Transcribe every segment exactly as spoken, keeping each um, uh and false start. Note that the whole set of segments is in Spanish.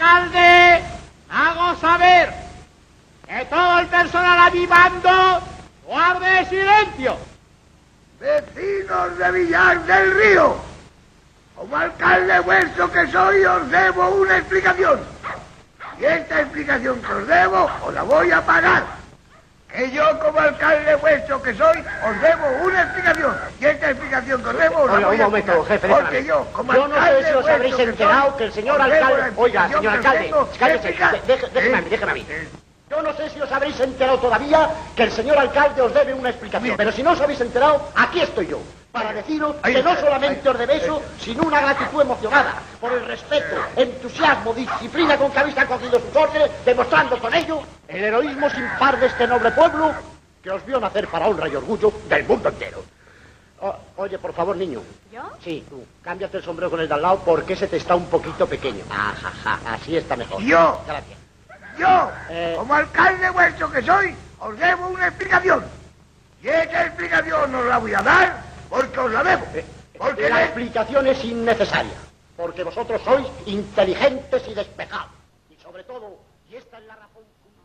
alcalde, hago saber que todo el personal a mi mando guarde silencio. Vecinos de Villar del Río, como alcalde vuestro que soy, os debo una explicación. Y esta explicación que os debo, os la voy a pagar. Que yo, como alcalde vuestro que soy, os debo una explicación. Y esta explicación que os debo, os la voy a pagar. Un momento, jefe, porque yo, como yo no alcalde sé si os habréis vuestro enterado que, que el señor os debo alcalde... la Oiga, explicación señor que os alcalde, tengo cállese, que explicar. de- déjeme a mí, déjeme a mí. Yo no sé si os habréis enterado todavía que el señor alcalde os debe una explicación. Pero si no os habéis enterado, aquí estoy yo. Para deciros que no solamente os debe eso, sino una gratitud emocionada por el respeto, entusiasmo, disciplina con que habéis acogido sus órdenes, demostrando con ello el heroísmo sin par de este noble pueblo que os vio nacer para honra y orgullo del mundo entero. O- oye, por favor, niño. ¿Yo? Sí, tú. Cámbiate el sombrero con el de al lado porque ese te está un poquito pequeño. Ajá, así está mejor. Yo. Gracias. Yo, Eh. como alcalde vuestro que soy, os debo una explicación. Y esa explicación os la voy a dar porque os la debo. Porque La le- explicación es innecesaria, porque vosotros sois inteligentes y despejados. Y sobre todo, y esta es la razón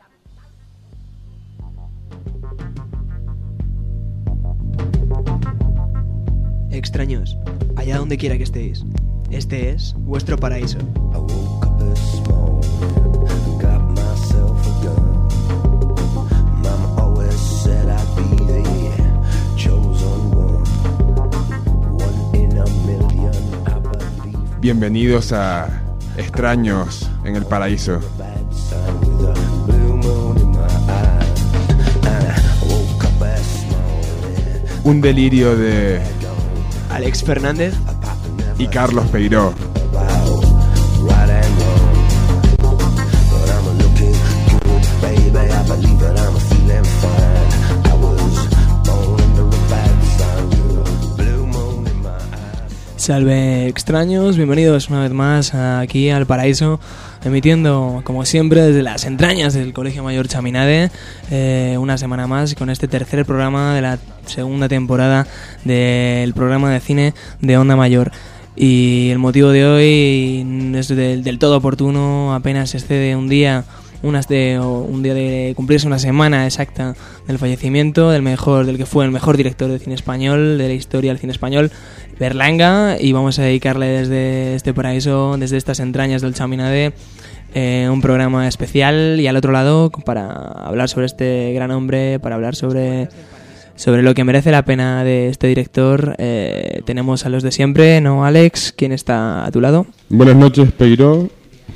fundamental... Extraños, allá donde quiera que estéis, este es vuestro paraíso. I woke up this morning, got myself a gun. Mama always said I'd be the chosen one. One in a million, I believe. Bienvenidos a Extraños en el Paraíso. Bad sign with a blue moon in my eye. And I woke up this morning, Un delirio de Alex Fernández y Carlos Peiró. about right and wrong. But I'm looking good, baby. I believe that I'm feeling fine. I was born under a bad sign with a blue moon in my eye. Salve extraños, bienvenidos una vez más aquí al Paraíso, emitiendo como siempre desde las entrañas del Colegio Mayor Chaminade, eh, una semana más con este tercer programa de la segunda temporada del programa de cine de Onda Mayor. Y el motivo de hoy es del, del todo oportuno, apenas excede un día, unas de, un día de cumplirse una semana exacta del fallecimiento del mejor, del que fue el mejor director de cine español, de la historia del cine español, Berlanga, y vamos a dedicarle desde este paraíso, desde estas entrañas del Chaminade, eh, un programa especial, y al otro lado para hablar sobre este gran hombre, para hablar sobre sobre lo que merece la pena de este director, eh, tenemos a los de siempre, ¿no, Alex? ¿Quién está a tu lado? Buenas noches, Peiró.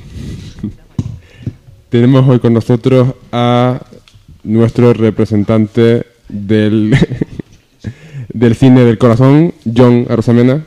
Tenemos hoy con nosotros a nuestro representante del, del cine del corazón, John Arosamena.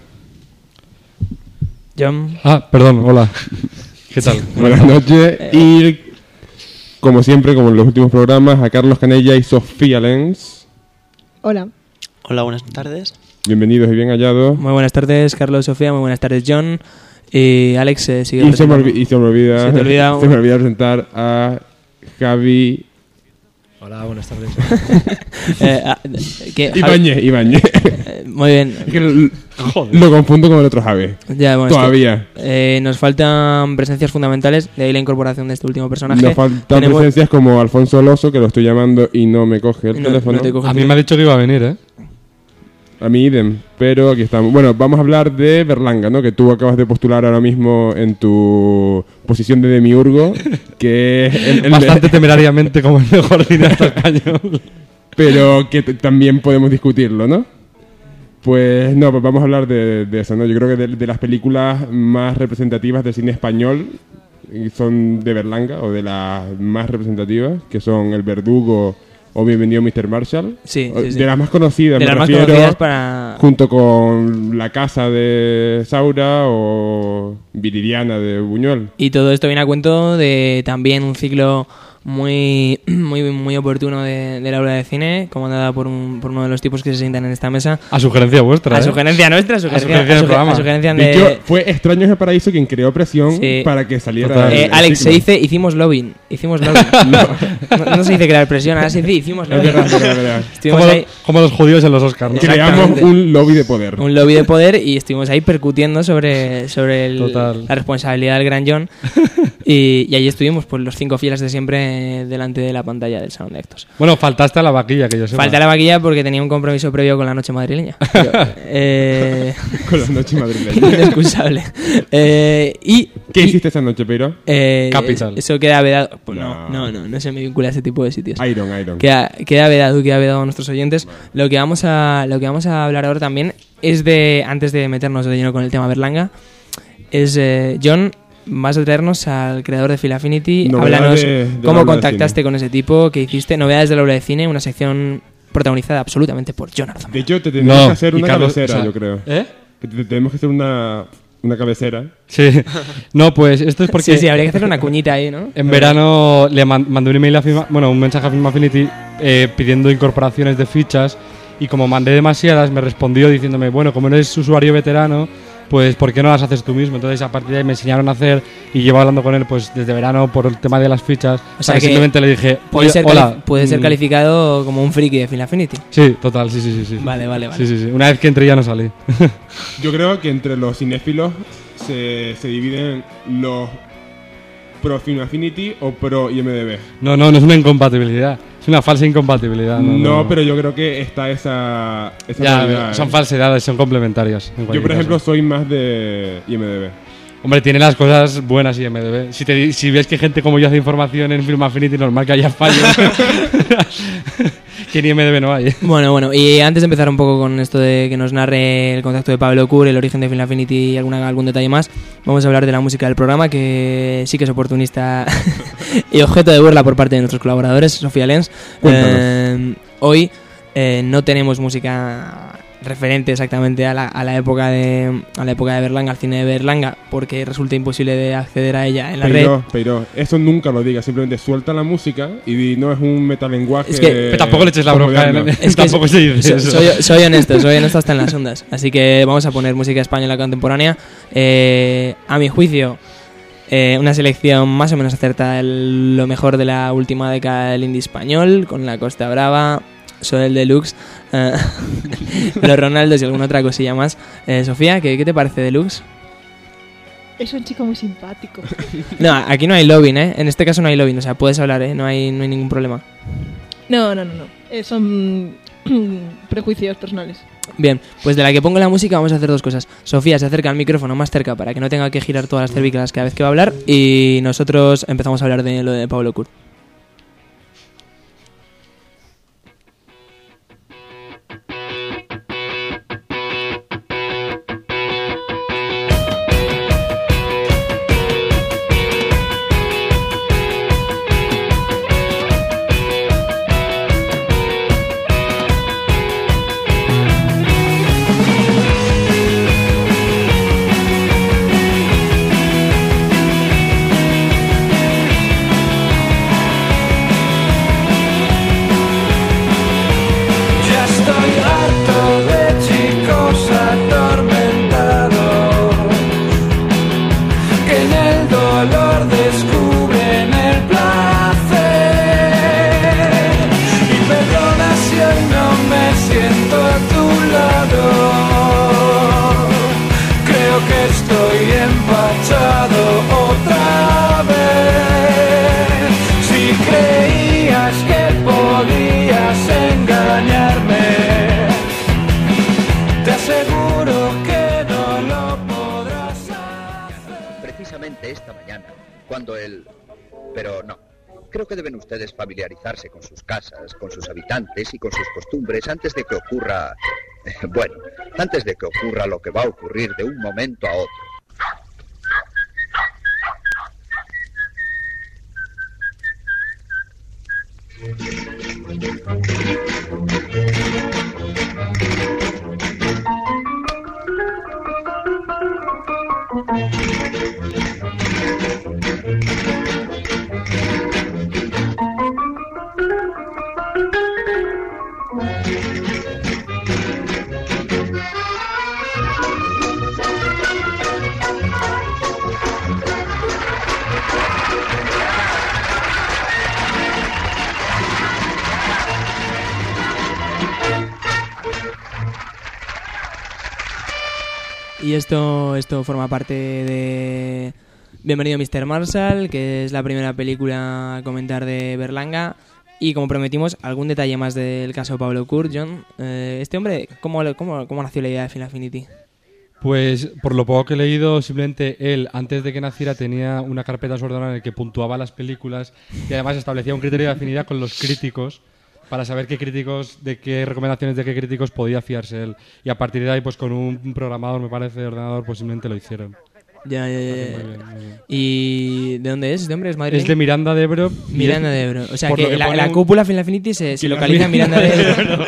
John. Ah, perdón, hola. ¿Qué tal? Buenas noches. Y, como siempre, como en los últimos programas, a Carlos Canella y Sofía Lenz. Hola. Hola, buenas tardes. Bienvenidos y bien hallados. Muy buenas tardes, Carlos, Sofía, muy buenas tardes, John. Y Alex eh, sigue Y se, me presentando. olvi- y se me olvida, Se te olvida se me un- olvida presentar a Javi Hola, buenas tardes. Eh, ah, que- Ibáñez. Ibáñez. Eh, muy bien. Es que lo, Joder. lo confundo con el otro Javi. Ya, bueno, es que, Todavía. eh, nos faltan presencias fundamentales, de ahí la incorporación de este último personaje. Nos faltan Tenemos- presencias como Alfonso Alonso, que lo estoy llamando y no me coge el No- teléfono. no te coge A el mí me ha dicho que iba a venir, ¿eh? A mí idem, pero aquí estamos. Bueno, vamos a hablar de Berlanga, ¿no? Que tú acabas de postular ahora mismo en tu posición de demiurgo, que es el, el- Bastante temerariamente como el mejor cineasta español. pero que t- también podemos discutirlo, ¿no? Pues no, pues vamos a hablar de, de eso, ¿no? Yo creo que de, de las películas más representativas del cine español y son de Berlanga, o de las más representativas, que son El Verdugo o Bienvenido mister Marshall. Sí, O- sí, sí. De las más conocidas, de me las más refiero, conocidas para... junto con La Casa de Saura o Viridiana de Buñuel. Y todo esto viene a cuento de también un ciclo muy muy muy oportuno de, de la aula de cine, comandada por, un, por uno de los tipos que se sientan en esta mesa. A sugerencia vuestra, A ¿eh? sugerencia nuestra, a sugerencia, a sugerencia del a suge- programa. a sugerencia De de... hecho, fue Extraños el Paraíso quien creó presión Sí. para que saliera. Total. el- Eh, el Alex, se ciclo. dice hicimos lobbying. Hicimos lobbying. no. no se dice crear presión, ahora se dice hicimos Es lobbying. verdad, es verdad, es verdad. Estuvimos Como, ahí, como los judíos en los Oscars, ¿no? Exacto. Creamos Exactamente. un lobby de poder. un lobby de poder y estuvimos ahí percutiendo sobre, sobre el- Total. la responsabilidad del gran John. y, y ahí estuvimos, pues los cinco fieles de siempre, delante de la pantalla del salón de actos. Bueno, faltaste a la vaquilla, que yo sé. Falta la vaquilla porque tenía un compromiso previo con la noche madrileña. Pero, eh, Con la noche madrileña. inexcusable. Eh, y ¿Qué y, hiciste esa noche, Peiro? eh, Capital. Eso queda vedado. Pues no, No. no, no, no se me vincula a ese tipo de sitios. Iron, Iron. Queda, queda vedado, queda vedado a nuestros oyentes. Lo que vamos a, lo que vamos a hablar ahora también es de, antes de meternos de lleno con el tema Berlanga, es eh, John, vas a traernos al creador de Film Affinity. Novedades Háblanos de- de la cómo aula de contactaste cine. con ese tipo, qué hiciste, novedades de la aula de cine, una sección protagonizada absolutamente por John Arzón. De hecho, te tenemos No, que hacer y una Carlos, cabecera, o sea, yo creo. ¿Eh? Que te, te tenemos que hacer una, una cabecera. Sí. No, pues esto es porque... Sí, sí, habría que hacer una cuñita ahí, ¿no? En verano le man- mandé un email a Film, bueno, un mensaje a Film Affinity eh, pidiendo incorporaciones de fichas y como mandé demasiadas me respondió diciéndome, bueno, como eres usuario veterano, pues ¿por qué no las haces tú mismo? Entonces a partir de ahí me enseñaron a hacer y llevo hablando con él pues desde verano por el tema de las fichas. O sea que que simplemente le dije, Puede, "Oye, ser, hola. cali- puede ser mm, calificado como un friki de Film Affinity. Sí, total, sí, sí, sí. sí. Vale, vale, vale. Sí, sí, sí. Una vez que entré ya no salí. Yo creo que entre los cinéfilos se, se dividen los pro Film Affinity o pro I M D B. No, no, no es una incompatibilidad. Es una falsa incompatibilidad. No, No, no. pero yo creo que está esa, esa Ya, dualidad, son ¿eh? falsedades, son complementarias. en Yo, cualquier por caso. ejemplo, soy más de I M D B. Hombre, tiene las cosas buenas I M D B. Si, te, di- si ves que gente como yo hace información en Film Affinity, normal que haya fallos. Que en I M D B no hay. Bueno, bueno, y antes de empezar un poco con esto de que nos narre el contacto de Pablo Cur, el origen de Film Affinity y alguna, algún detalle más, vamos a hablar de la música del programa, que sí que es oportunista y objeto de burla por parte de nuestros colaboradores, Sofía Lenz. Cuéntanos. Eh, hoy eh, no tenemos música referente exactamente a la, a la época de a la época de Berlanga, al cine de Berlanga, porque resulta imposible de acceder a ella en la red. Pero, pero, eso nunca lo digas. Simplemente suelta la música y di, no es un metalenguaje. Es que- Pero tampoco le eches la bronca. postmoderno. En, Es que tampoco se dice so- eso. soy, soy honesto, soy honesto hasta en las ondas. Así que vamos a poner música española contemporánea. Eh, a mi juicio, eh, una selección más o menos acertada de lo mejor de la última década del indie español, con La Costa Brava, Soy el Deluxe, eh, Los Ronaldos y alguna otra cosilla más. Eh, Sofía, ¿qué, ¿qué te parece Deluxe? Es un chico muy simpático. No, aquí no hay lobbying, ¿eh? En este caso no hay lobbying, o sea, puedes hablar, ¿eh? No hay, no hay ningún problema. No, no, no, no. Eh, son prejuicios personales. Bien, pues de la que pongo la música vamos a hacer dos cosas. Sofía se acerca al micrófono más cerca para que no tenga que girar todas las cervicales cada vez que va a hablar y nosotros empezamos a hablar de lo de Pablo Cur. Ya estoy harto de chicos atormentados que en el dolor descubren el placer. Y perdona si hoy no me siento a tu lado. Creo que estoy empachado otra vez. Si creías que podías engañarme, te aseguro que no lo podrás hacer. Precisamente esta mañana, cuando el... Pero no, creo que deben ustedes familiarizarse con sus casas, con sus habitantes y con sus costumbres antes de que ocurra... Bueno, antes de que ocurra lo que va a ocurrir de un momento a otro. Y esto, esto forma parte de Bienvenido mister Marshall, que es la primera película a comentar de Berlanga. Y como prometimos, algún detalle más del caso Pablo Kurt, John. Eh, este hombre, ¿cómo, cómo, ¿cómo nació la idea de Film Affinity? Pues por lo poco que he leído, simplemente él, antes de que naciera, tenía una carpeta desordenada en la que puntuaba las películas y además establecía un criterio de afinidad con los críticos para saber qué críticos, de qué recomendaciones de qué críticos podía fiarse él. Y a partir de ahí, pues con un programador, me parece, de ordenador, pues simplemente lo hicieron. Ya, ya, ya. Muy bien, muy bien. ¿Y de dónde es? ¿Este hombre es madrileño? Es de Miranda de Ebro. Miranda de Ebro. O sea, Por que, lo que la, pone la un- cúpula Film Affinity se, se que localiza en Miranda de Ebro.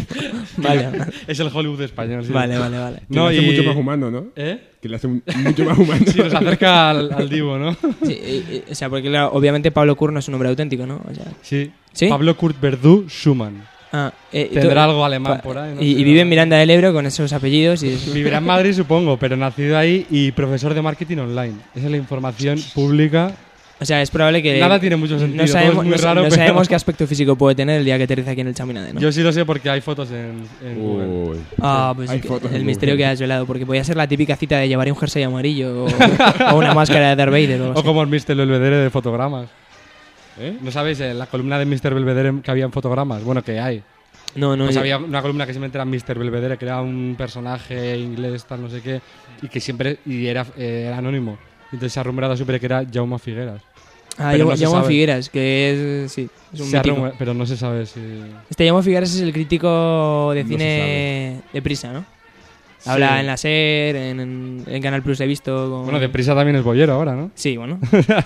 Vale. Es el Hollywood español. Sí. Vale, vale, vale. Que lo hace mucho más humano, ¿no? ¿Eh? Que le hace un- mucho más humano. Sí, nos acerca al, al divo, ¿no? Sí, y- y- o sea, porque claro, obviamente Pablo Kurt no es un nombre auténtico, ¿no? O sea, Sí. ¿Sí? Pablo Kurt Verdú Schumann. ah, eh, Tendrá tú- algo alemán pa- por ahí, no y, sé. y vive en Miranda del Ebro con esos apellidos. Y es- Vivirá en Madrid, supongo, pero nacido ahí y profesor de marketing online. Esa es la información pública. O sea, es probable que... Nada tiene mucho sentido, No todo sabemos, es muy no- raro, no pero- sabemos qué aspecto físico puede tener el día que aterriza aquí en el Chaminade, ¿no? Yo sí lo sé porque hay fotos en, en Google. Uy. Ah, pues Hay que- fotos en el Google. misterio que has velado, porque podía ser la típica cita de llevar un jersey amarillo o, o una máscara de Darth Vader o algo O así. como el mister Belvedere de fotogramas. ¿Eh? ¿No sabéis? Eh, la columna de mister Belvedere que había en fotogramas. Bueno, que hay. No, no, Pues yo- había una columna que simplemente era mister Belvedere, que era un personaje inglés, tal, no sé qué, y que siempre y era, eh, era anónimo. Entonces se ha rumorado siempre que era Jaume Figueras. Ah, pero Jaume no se Jaume sabe. Figueras, que es... Sí, es un Se ha mítico. rumor- pero no se sabe si... Este Jaume Figueras es el crítico de No cine de Prisa, ¿no? Habla Sí. en la SER, en, en, en Canal Plus he visto... Con... Bueno, Deprisa también es bollero ahora, ¿no? Sí, bueno.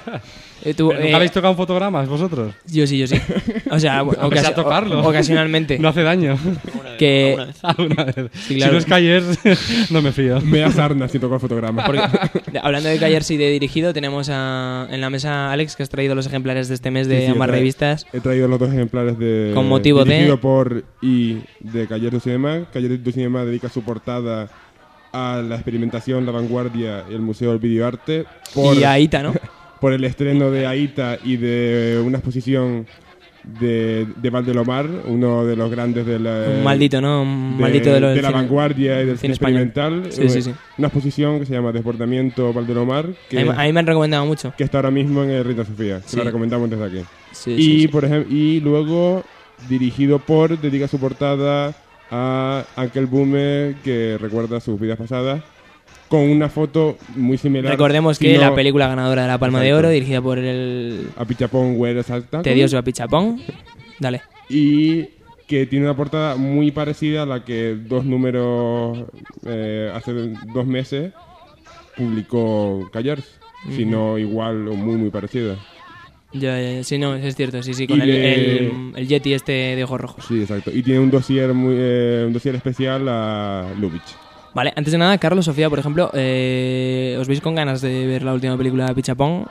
Eh, tú, ¿Pero eh, ¿Nunca habéis tocado fotogramas vosotros? Yo sí, yo sí. O sea, Aunque ocasi- sea tocarlo. o- ocasionalmente. No hace daño. que... Alguna vez. Sí, claro. Si no es Callers, no me fío. Me da sarna si toco el fotograma. Porque, hablando de Callers y de dirigido, tenemos a, en la mesa Alex, que has traído los ejemplares de este mes de Sí, sí, ambas he tra- revistas. He traído los dos ejemplares de... Con motivo de- dirigido por y de Caller du Cinema. Caller du Cinema dedica su portada a la experimentación, la vanguardia y el Museo del Videoarte. Por, Y a Ita, ¿no? por el estreno de Aita y de una exposición de, de Valdelomar, uno de los grandes de la... Un maldito, ¿no? Un de, maldito de lo del de la cine- vanguardia y del cine cine español. experimental. Sí, sí, sí. Una exposición que se llama Desbordamiento Valdelomar, que, A mí, a mí me han recomendado mucho. que está ahora mismo en el Reina Sofía. Sí. Se la recomendamos desde aquí. Sí, y, sí, sí. por ejemplo, y luego, dirigido por, dedica su portada a Ankel Bume, que recuerda sus vidas pasadas, con una foto muy similar. Recordemos que sino la película ganadora de la Palma de Exacto. Oro, dirigida por el a Pichapón Where Salta. tedioso Apichapón. Dale. Y que tiene una portada muy parecida a la que dos números eh, hace dos meses publicó Callers, Ujú. si no igual o muy muy parecida. Ya, ya, ya. Sí, no, es cierto, sí, sí, con Y el, de- el, el Yeti este de ojos rojos. Sí, exacto. Y tiene un dossier muy eh, un dossier especial a Lubitsch. Vale, antes de nada, Carlos, Sofía, por ejemplo, eh, ¿os veis con ganas de ver la última película de Pichapón?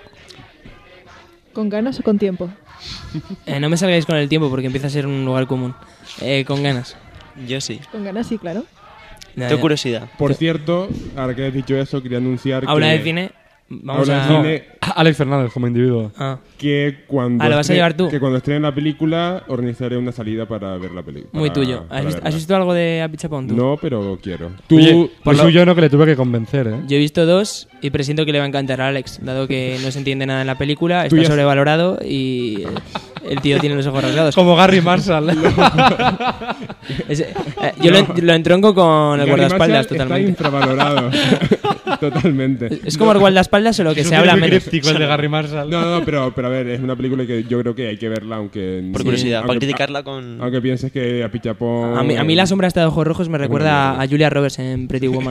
¿Con ganas o con tiempo? Eh, no me salgáis con el tiempo porque empieza a ser un lugar común. Eh, con ganas. Yo sí. Con ganas, sí, claro. Ya, Tengo ya. curiosidad. Por cierto, ahora que has dicho eso, quería anunciar Habla que... de cine. Vamos Habla a... de cine Alex Fernández como individuo. Ah, que cuando Ah, ¿lo vas a estre- llevar tú? que cuando estrene la película organizaré una salida para ver la película. muy para- tuyo. para ¿Has visto, verla. has visto algo de Apichapón tú? No, pero quiero. Tú, Oye, por por lo- suyo no que le tuve que convencer, ¿eh? Yo he visto dos y presiento que le va a encantar a Alex, dado que no se entiende nada en la película, Tú está ya- sobrevalorado y el tío tiene los ojos rasgados. Como Gary Marshall. Es- eh, yo lo, lo entronco con el Gary guardaespaldas Marshall totalmente. Está infravalorado. Totalmente. Es como el guardaespaldas, solo que Es se un habla tío muy menos. críptico el de Gary Marshall. No, no, pero, pero a ver, es una película que yo creo que hay que verla, aunque... Por curiosidad, para aunque- criticarla con... Aunque pienses que a Pichapón... A mí, a mí la sombra esta de ojos rojos me recuerda bueno. a Julia Roberts en Pretty Woman.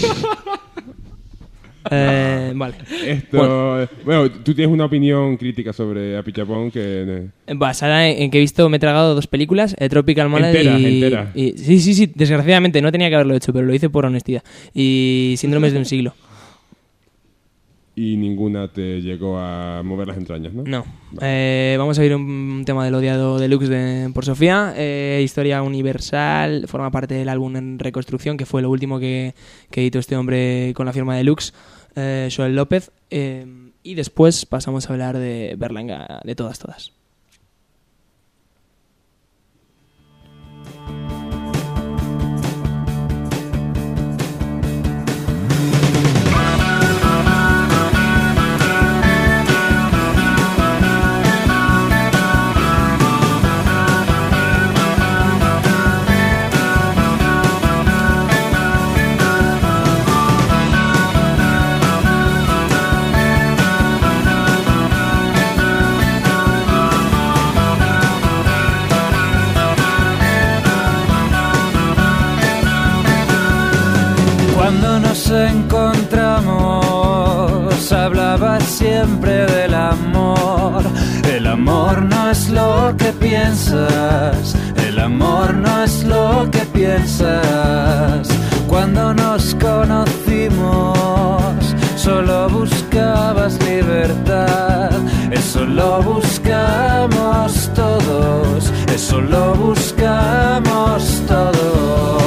eh, vale. Esto... Bueno. tú tienes una opinión crítica sobre a Pichapón que... Basada en, en que he visto, me he tragado dos películas, eh, Tropical Malady Entera, y, entera. y- sí, sí, sí, desgraciadamente no tenía que haberlo hecho, pero lo hice por honestidad. Y Síndromes de un siglo. Y ninguna te llegó a mover las entrañas, ¿no? No. Eh, vamos a oír un tema del odiado Deluxe de, por Sofía. Eh, historia universal, forma parte del álbum en reconstrucción, que fue lo último que, que editó este hombre con la firma Deluxe, eh, Joel López. Eh, y después pasamos a hablar de Berlanga, de todas, todas. nos encontramos hablaba siempre del amor. El amor no es lo que piensas, el amor no es lo que piensas. Cuando nos conocimos solo buscabas libertad. Eso lo buscamos todos, eso lo buscamos todos.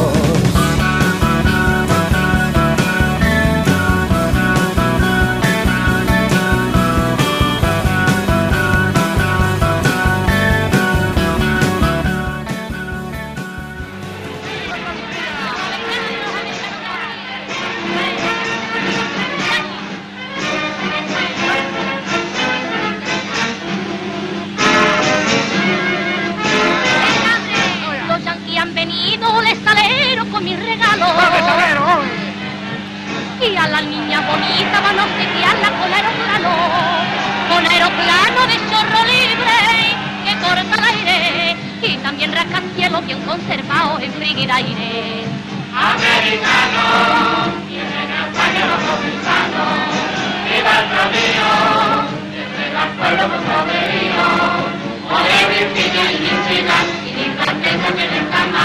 Y a la niña bonita van a obsequiarla con aeroplano, con aeroplano de chorro libre que corta el aire y también rascacielos bien conservados en Friguiraire. Americano, vienen a España los comisanos, viva el camino, desde el pueblo con poderío, poder Virginia y Michigan y ni francesa que les cama.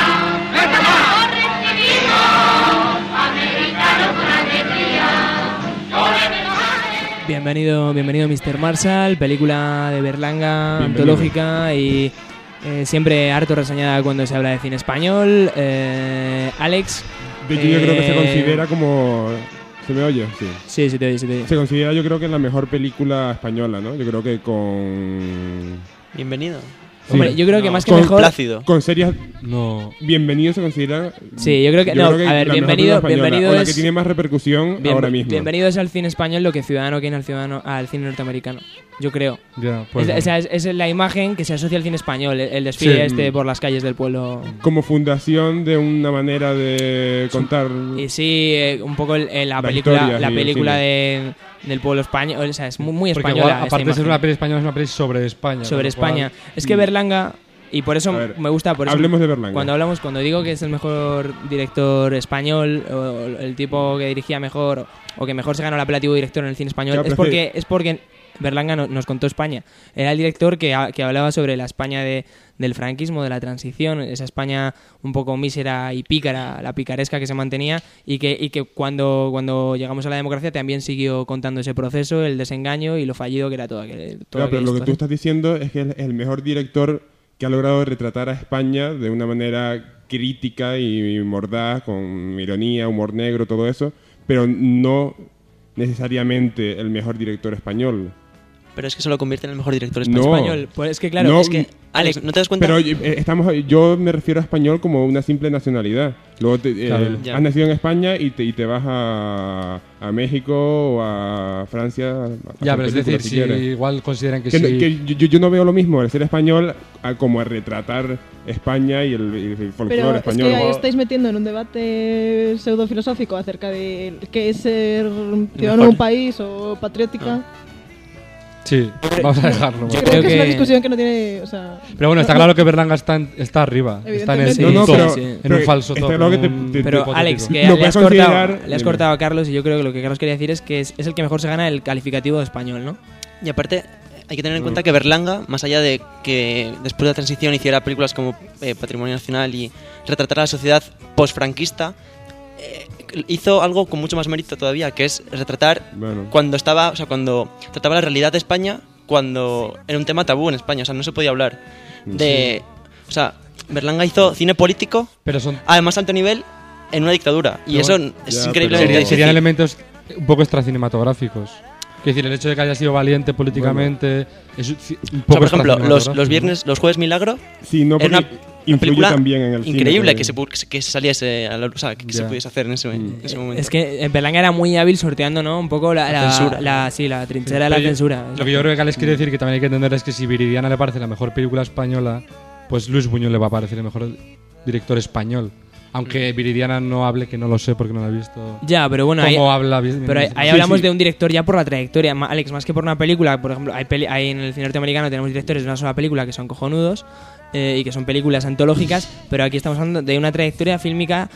Bienvenido, bienvenido mister Marshall, película de Berlanga, bienvenido. Antológica y eh, siempre harto reseñada cuando se habla de cine español. Eh, Alex. De hecho, eh, yo creo que se considera como... ¿Se me oye? Sí. Sí, sí te oye, sí te oye. Se considera, yo creo que la mejor película española, ¿no? Yo creo que con... Bienvenido. Sí. Hombre, yo creo que no, más que con mejor... Plácido. Con series... No. Bienvenido se considera... Sí, yo creo que... Yo no, creo que a ver, la bienvenido, bienvenido o es... la que tiene más repercusión bien, ahora mismo. Bienvenido es al cine español lo que Ciudadano tiene al, ciudadano, al cine norteamericano. Yo creo. Ya, pues es, no. es, es, es la imagen que se asocia al cine español, el, el desfile Sí. este por las calles del pueblo. Como fundación de una manera de contar... Y sí, eh, un poco el, el, la, la película, historia, la sí, película de, del pueblo español, o sea, es muy, muy Porque española. igual, aparte de ser una peli española, es una peli sobre España. Sobre España. Cual, es que Berlanga... Y por eso ver, me gusta, por eso hablemos de Berlanga. Cuando hablamos, cuando digo que es el mejor director español, o el tipo que dirigía mejor, o, o que mejor se ganó el apelativo de director en el cine español, Claro, es pero porque es porque Berlanga no, nos contó España. Era el director que, que hablaba sobre la España de, del franquismo, de la transición, esa España un poco mísera y pícara, la picaresca que se mantenía, y que, y que cuando, cuando llegamos a la democracia también siguió contando ese proceso, el desengaño y lo fallido que era todo aquel. Todo Claro, pero lo que esto, tú ¿eh? estás diciendo es que es el mejor director que ha logrado retratar a España de una manera crítica y mordaz, con ironía, humor negro, todo eso, pero no necesariamente el mejor director español. Pero es que eso lo convierte en el mejor director No. español. español. Pues es que claro, No, es que Alex, ¿no te das cuenta? Pero eh, estamos, yo me refiero a español como una simple nacionalidad. Luego te, eh, Claro. Ya. has nacido en España y te, y te vas a, a México o a Francia. A Ya, hacer pero es películas, decir, si si quieres. igual consideran que, Que, sí. que yo, yo no veo lo mismo el ser español a, como a retratar España y el, y el folclore Pero es español. que ahí estáis metiendo en un debate pseudofilosófico acerca de qué es ser ciudadano de un país o patriótica. Sí, vamos a dejarlo. Yo ¿vale? creo que es una discusión que no tiene... O sea, Pero bueno, está no- claro que Berlanga está, en- está arriba. Está en el Evidentemente. top, No, no, pero- en un pero falso está top. claro que en te- un te- Pero hipotético. Alex, que Lo le has, puedes cortado, considerar- le has dime. cortado a Carlos y yo creo que lo que Carlos quería decir es que es, es el que mejor se gana el calificativo de español, ¿no? Y aparte, hay que tener en cuenta que Berlanga, más allá de que después de la transición hiciera películas como eh, Patrimonio Nacional y retratara la sociedad post-franquista, eh, hizo algo con mucho más mérito todavía, que es retratar Bueno. cuando estaba, o sea, cuando trataba la realidad de España, cuando era un tema tabú en España, o sea, no se podía hablar de... O sea, Berlanga hizo cine político, Pero son, a más alto nivel, en una dictadura. Y No, eso ya, es pero- increíblemente sería- difícil. serían elementos un poco extracinematográficos. Es decir, el hecho de que haya sido valiente políticamente es un ci- un O poco sea, por ejemplo, los, extracinematográfico, los viernes, los jueves milagro, Sí, no, era porque una, una influye película también en el cine increíble también. que se, pu- que se- que se saliese, a la- o sea, que, que se Ya. pudiese hacer en ese, en ese momento. Es que Berlanga era muy hábil sorteando, ¿no? Un poco la, La la, censura. la- sí, la trinchera de Pero la yo- censura. Lo que yo creo que Alex quiere decir, que también hay que entender, es que si Viridiana le parece la mejor película española, pues Luis Buñuel le va a parecer el mejor director español. Aunque Viridiana no hable, que no lo sé porque no la he visto. Ya, pero bueno, ahí, ¿Cómo habla? bien- pero ahí, ahí Sí, hablamos sí. de un director ya por la trayectoria. Ma- Alex, más que por una película, por ejemplo, hay, peli- hay en el cine norteamericano tenemos directores de una sola película que son cojonudos eh, y que son películas antológicas, pero aquí estamos hablando de una trayectoria fílmica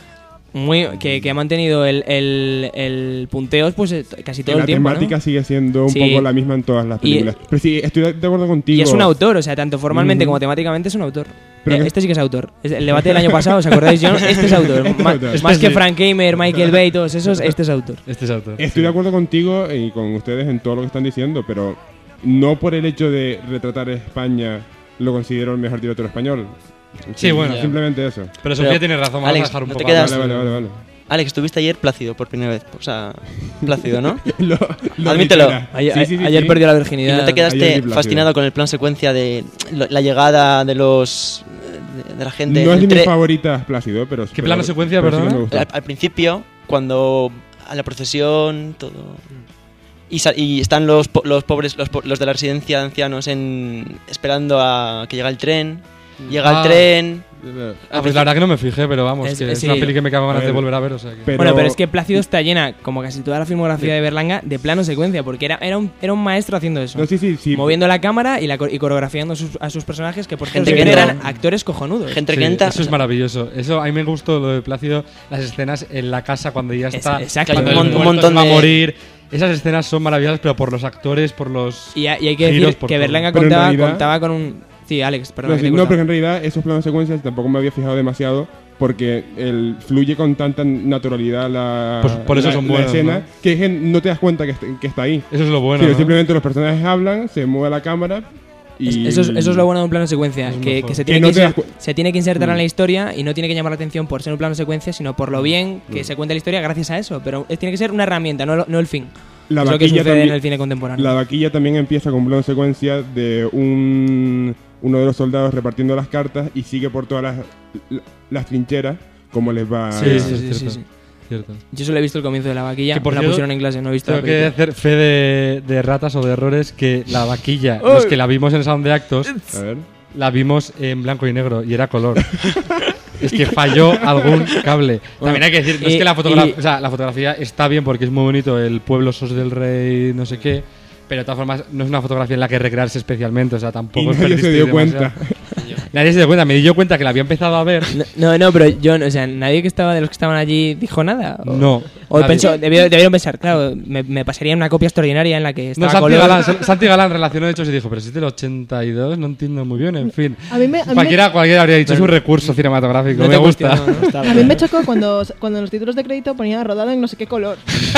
muy que, que ha mantenido el, el, el punteo pues eh, casi todo la el tiempo, temática ¿no? sigue siendo un Sí. poco la misma en todas las películas. Y- Pero sí, estoy de de acuerdo contigo. Y es un autor, o sea, tanto formalmente Ujú. como temáticamente es un autor. Pero Eh, que- este sí que es autor. Es el debate del año pasado, ¿os acordáis, John? Este es autor. Este es Ma- autor. Más Este que sí. Frank Kramer, Michael Bay, todos esos, este es autor. Este es autor. Estoy de acuerdo contigo y con ustedes en todo lo que están diciendo, pero no por el hecho de retratar España lo considero el mejor director español. Sí, bueno. Simplemente eso. Pero Sofía tiene razón, vamos Alex, a dejar un ¿no poco te quedas- Vale, vale, vale, vale. Alex, estuviste ayer plácido por primera vez. O sea, plácido, ¿no? Lo- lo Admítelo. dijera. Ayer, Sí, sí, sí, ayer sí. perdió la ¿Y virginidad. no te Ayer quedaste vi Plácido. fascinado con el plan secuencia de lo- la llegada de los de, de la gente? No es de entre- mis favoritas, Plácido, pero... ¿Qué plano secuencia, pero sí que perdona? me gustó. al, al principio, cuando a la procesión, todo. Y, sa- y están los, po- los pobres, los, po- los de la residencia de ancianos en, esperando a que llegue el tren. Llega Ah. el tren. Ah, pues la verdad que no me fijé, pero vamos, Es- que es, sí. una peli que me cago ganas A de ver. volver a ver, o sea que... Pero- Bueno, pero es que Plácido está llena, como casi toda la filmografía de Berlanga, de plano secuencia, porque era, era, un, era un maestro haciendo eso. No, sí, sí, sí. Moviendo la cámara y, la, co- y coreografiando a sus, a sus personajes, que por Gente cierto que eran no- actores cojonudos. Gente Sí, que entra. eso es maravilloso. Eso a mí me gustó lo de Plácido, las escenas en la casa cuando ya Es- está, exacto. cuando Un el mon- un muerto montón se va a de- morir. Esas escenas son maravillosas, pero por los actores, por los Y, y hay que giros, decir por que todo. Berlanga Pero en contaba, realidad- contaba con un... Sí, Alex, perdón. No, que sí, te he no, cortado. pero en realidad esos planos secuencias tampoco me había fijado demasiado porque el, fluye con tanta naturalidad la, Pues por eso la- son la buenos, escena ¿no? que es que no te das cuenta que, est- que está ahí. Eso es lo bueno, Sino ¿no? simplemente los personajes hablan, se mueve la cámara y... Es- Eso es, eso es lo bueno de un plano secuencia, Es que, mejor. que se, Que tiene no que, te das inser- cu- se tiene que insertar Mm. en la historia y no tiene que llamar la atención por ser un plano secuencia, sino por lo bien que Mm. se cuenta la historia gracias a eso. Pero es- tiene que ser una herramienta, no, lo- no el fin. La es lo que vaquilla sucede en también- el cine contemporáneo. La vaquilla también empieza con un plano secuencia de un uno de los soldados repartiendo las cartas y sigue por todas las, las trincheras como les va... Sí, Sí, sí, sí, es sí, cierto. sí. Cierto. Yo solo he visto el comienzo de la vaquilla, Que por me la cierto, pusieron en clase, no he visto la Tengo que película. hacer fe de, de ratas o de errores que la vaquilla, los que la vimos en el salón de actos, A ver. la vimos en blanco y negro y era color. Es que falló algún cable. También hay que decir, no es y- que la, fotogra- y- o sea, la fotografía está bien porque es muy bonito, el pueblo Sos del Rey, no sé qué, pero de todas formas no es una fotografía en la que recrearse especialmente, o sea, Y tampoco es nadie se dio demasiado. cuenta. Nadie se dio cuenta, me di yo cuenta que la había empezado a ver. No, no, pero yo, o sea, nadie que estaba de los que estaban allí dijo nada. O, No. O nadie. pensó, debió- debieron pensar, claro, me, me pasaría una copia extraordinaria en la que No, estaba Santi color. Galán, Santi Galán relacionó hechos y dijo, pero si es del ochenta y dos, no entiendo muy bien, en fin. A mí me, a mí me- Cualquiera, cualquiera habría dicho, es un recurso cinematográfico, No me te gusta. cuestiono, no, está A mí bien. me chocó cuando, cuando en los títulos de crédito ponía rodado en no sé qué color.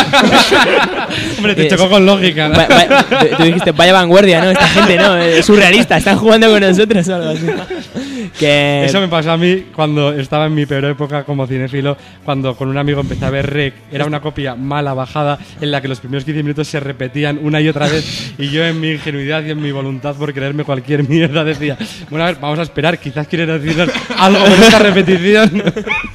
Hombre, te Eh, chocó con lógica, ¿no? Va- va- tú- tú dijiste, vaya vanguardia, ¿no? Esta gente, ¿no? Es surrealista, están jugando con nosotros o algo así. Que... Eso me pasó a mí cuando estaba en mi peor época como cinéfilo, cuando con un amigo empecé a ver Rec. Era una copia mala, bajada, en la que los primeros quince minutos se repetían una y otra vez. Y yo, en mi ingenuidad y en mi voluntad por creerme cualquier mierda, decía: bueno, a ver, vamos a esperar, quizás quieren decir algo con esta repetición.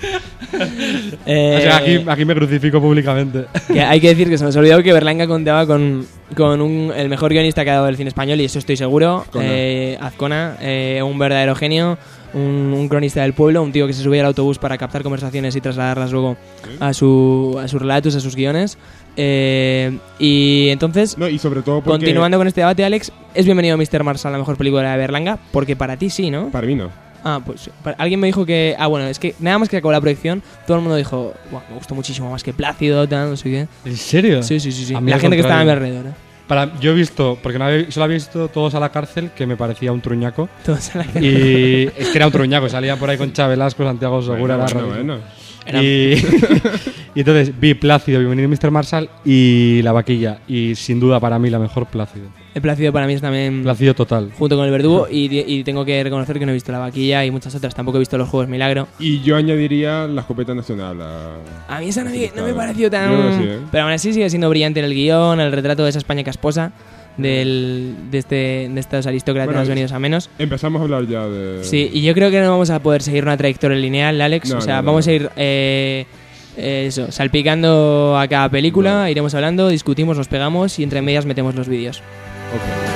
Eh, O sea, aquí, aquí me crucifico públicamente. que hay que decir que se nos olvidó que Berlanga contaba con, con un, el mejor guionista que ha dado el cine español, y eso estoy seguro. Azcona. Eh, Azcona, eh, un verdadero genio, un, un cronista del pueblo, un tío que se subía al autobús para captar conversaciones y trasladarlas luego a, su, a sus relatos, a sus guiones. Eh, y entonces, No, y sobre todo porque... continuando con este debate, Alex, es bienvenido mister Marshall, la mejor película de Berlanga, porque para ti sí, ¿no? Para mí no. Ah, pues para- alguien me dijo que... Ah, bueno, es que nada más que acabó la proyección, todo el mundo dijo, "Buah, me gustó muchísimo más que Plácido, tal, no sé qué". ¿En serio? Sí, sí, sí, sí. A mí La al gente que estaba a mi contrario. alrededor, ¿eh? Para, yo he visto, porque no había- solo había visto Todos a la cárcel, que me parecía un truñaco. Todos a la Y es que era un truñaco, salía por ahí con Chabelasco, Santiago Segura, Bueno, era bueno, rarísimo. bueno. Y, y entonces vi Plácido, bienvenido mister Marshall y La Vaquilla. Y sin duda para mí la mejor Plácido. El Plácido para mí es también... Plácido total. Junto con el Verdugo, y, y tengo que reconocer que no he visto La Vaquilla y muchas otras. Tampoco he visto Los Juegos Milagro. Y yo añadiría la escopeta nacional. A, A mí esa no me, no me Claro. pareció tan... Yo creo que sí, ¿eh? Pero aún así sigue siendo brillante en el guión, el retrato de esa España casposa, del, de, este, de estos aristócratas Bueno, venidos a menos. Empezamos a hablar ya de... Sí, y yo creo que no vamos a poder seguir una trayectoria lineal, Alex. No, o sea, no, no, vamos no. a ir eh, eh, eso, salpicando a cada película, No. iremos hablando, discutimos, nos pegamos y entre medias metemos los vídeos. Ok.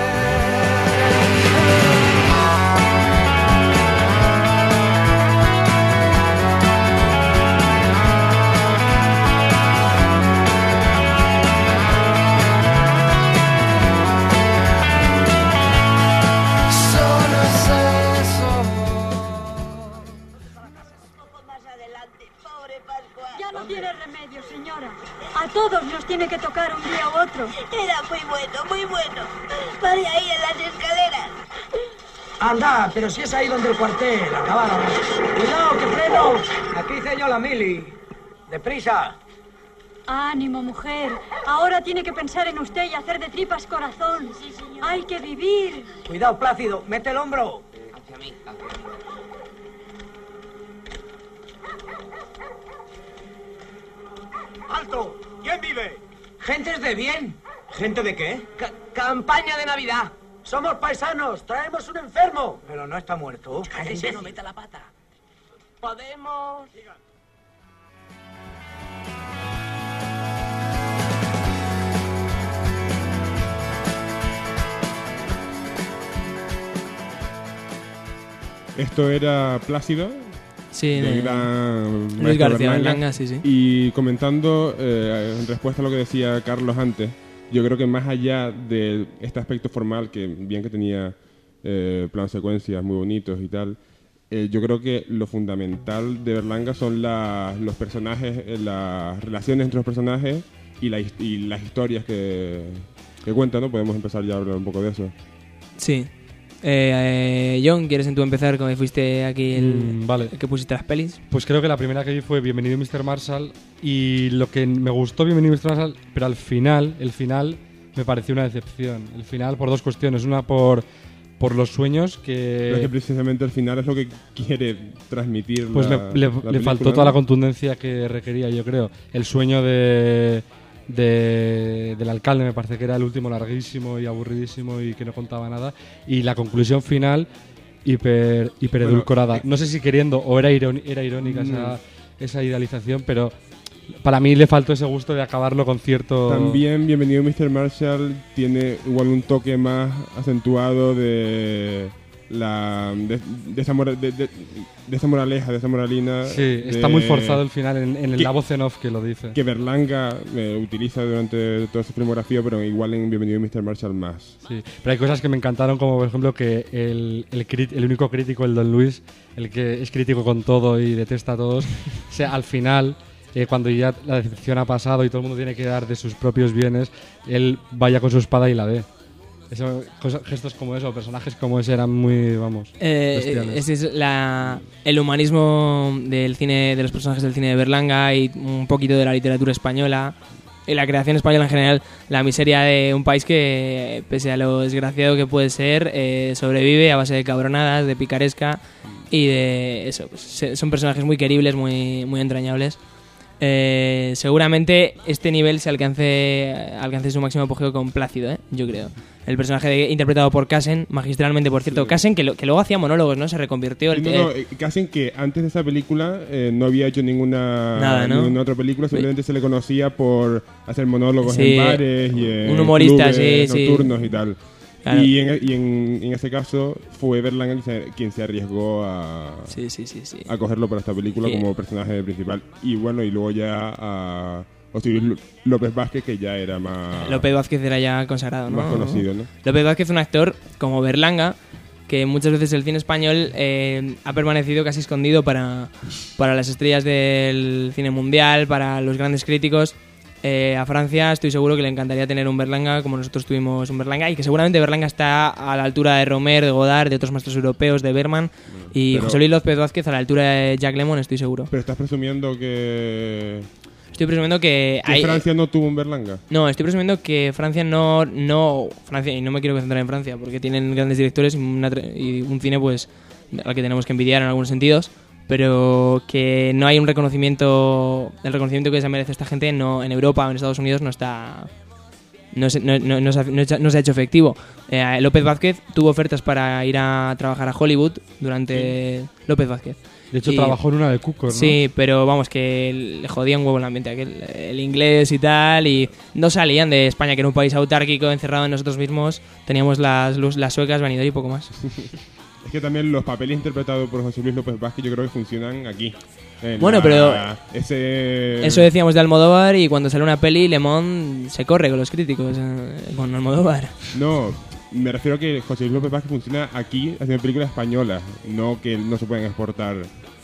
Solo es eso. eso? Era muy bueno, muy bueno. Paré ahí en las escaleras. Anda, pero si es ahí donde el cuartel, acabado. Cuidado, que freno. Aquí hice yo la mili. Deprisa. Ánimo, mujer. Ahora tiene que pensar en usted y hacer de tripas corazón. Sí, señor. Hay que vivir. Cuidado, Plácido, mete el hombro. Hacia mí, hacia mí. ¡Alto! ¿Quién vive? ¿Gentes de bien? ¿Gente de qué? Ca- campaña de Navidad. Somos paisanos, traemos un enfermo. Pero no está muerto. Cállese, no meta la pata. Podemos... Esto era Plácido. Sí, de de- gran Luis maestro García Berlanga. Berlanga, sí, sí. Y comentando, eh, en respuesta a lo que decía Carlos antes, yo creo que más allá de este aspecto formal, que bien que tenía eh, plan secuencias muy bonitos y tal, eh, yo creo que lo fundamental de Berlanga son la- los personajes, eh, las relaciones entre los personajes y, la his- y las historias que, que cuentan, ¿no? Podemos empezar ya a hablar un poco de eso. Sí. Eh, eh, John, ¿quieres tú empezar? Como fuiste aquí el, Mm, vale. el que pusiste las pelis. Pues creo que la primera que vi fue Bienvenido mister Marshall, y lo que me gustó Bienvenido mister Marshall, pero al final, el final me pareció una decepción. El final por dos cuestiones. Una por, por los sueños que... Pero es que precisamente al final es lo que quiere transmitir Pues la, le, le- la le película, faltó toda ¿no? la contundencia que requería, yo creo. El sueño de, de- del alcalde me parece que era el último, larguísimo y aburridísimo y que no contaba nada. Y la conclusión final, hiper, hiper Bueno, edulcorada. eh, No sé si queriendo o era, ironi- era irónica Mm. esa, esa idealización, pero para mí le faltó ese gusto de acabarlo con cierto... También Bienvenido mister Marshall tiene igual un toque más acentuado de la de, de esa, mora- de, de- de esa moraleja, de esa moralina. Sí, de- está muy forzado el final en, en que- la voz en off que lo dice. Que Berlanga eh, utiliza durante toda su filmografía, pero igual en Bienvenido mister Marshall más. Sí, pero hay cosas que me encantaron, como por ejemplo que el, el, crit- el único crítico, el Don Luis, el que es crítico con todo y detesta a todos, o sea, al final, eh, cuando ya la decepción ha pasado y todo el mundo tiene que dar de sus propios bienes, él vaya con su espada y la dé. Eso, cosas- gestos como eso, personajes como ese eran muy, vamos, Eh, bestiales. ese es la, el humanismo del cine, de los personajes del cine de Berlanga y un poquito de la literatura española y la creación española en general, la miseria de un país que, pese a lo desgraciado que puede ser, eh, sobrevive a base de cabronadas, de picaresca y de eso. Pues, se- son personajes muy queribles, muy, muy entrañables. Eh, seguramente este nivel se alcance, alcance su máximo apogeo con Plácido, ¿eh? Yo creo. El personaje de- interpretado por Cassen, magistralmente, por cierto. Sí. Cassen, que, lo- que luego hacía monólogos, ¿no? Se reconvirtió. El, No, no, eh, que hacen que antes de esa película eh, no había hecho ninguna, Nada, ¿no? ninguna otra película, simplemente se le conocía por hacer monólogos Sí, en bares y en un humorista, clubes sí, sí. nocturnos y tal. Claro. Y, en, y en, en ese caso fue Berlanga quien se, quien se arriesgó a, Sí, sí, sí, sí. a cogerlo para esta película Sí. como personaje principal. Y bueno, y luego ya a José Luis López Vázquez, que ya era más, López Vázquez era ya consagrado, ¿no? más conocido, ¿no? López Vázquez es un actor como Berlanga, que muchas veces el cine español eh, ha permanecido casi escondido para, para las estrellas del cine mundial, para los grandes críticos. Eh, a Francia estoy seguro que le encantaría tener un Berlanga como nosotros tuvimos un Berlanga, y que seguramente Berlanga está a la altura de Romer, de Godard, de otros maestros europeos, de Berman, y pero- José Luis López Vázquez a la altura de Jack Lemmon, estoy seguro. Pero estás presumiendo que, Estoy presumiendo que, que hay, Francia no tuvo un Berlanga. No, estoy presumiendo que Francia no, no Francia, y no me quiero concentrar en Francia, porque tienen grandes directores y, una tra- y un cine pues al que tenemos que envidiar en algunos sentidos, pero que no hay un reconocimiento, el reconocimiento que se merece esta gente no, en Europa o en Estados Unidos no está, no se, no, no- no se, ha, no se ha- no se ha hecho efectivo. Eh, López Vázquez tuvo ofertas para ir a trabajar a Hollywood durante López Vázquez. De hecho, Y- trabajó en una de Cucor, ¿no? Sí, pero vamos, que le jodía un huevo el ambiente, aquel, el inglés y tal, y no salían de España, que era un país autárquico, encerrado en nosotros mismos. Teníamos las, lus- las suecas, Benidorm y poco más. Es que también los papeles interpretados por José Luis López Vázquez yo creo que funcionan aquí. En Bueno, la- pero ese... Eso decíamos de Almodóvar, y cuando sale una peli, Le Monde se corre con los críticos, eh, con Almodóvar. No, me refiero a que José Luis López Vázquez funciona aquí haciendo películas españolas, no que no se pueden exportar.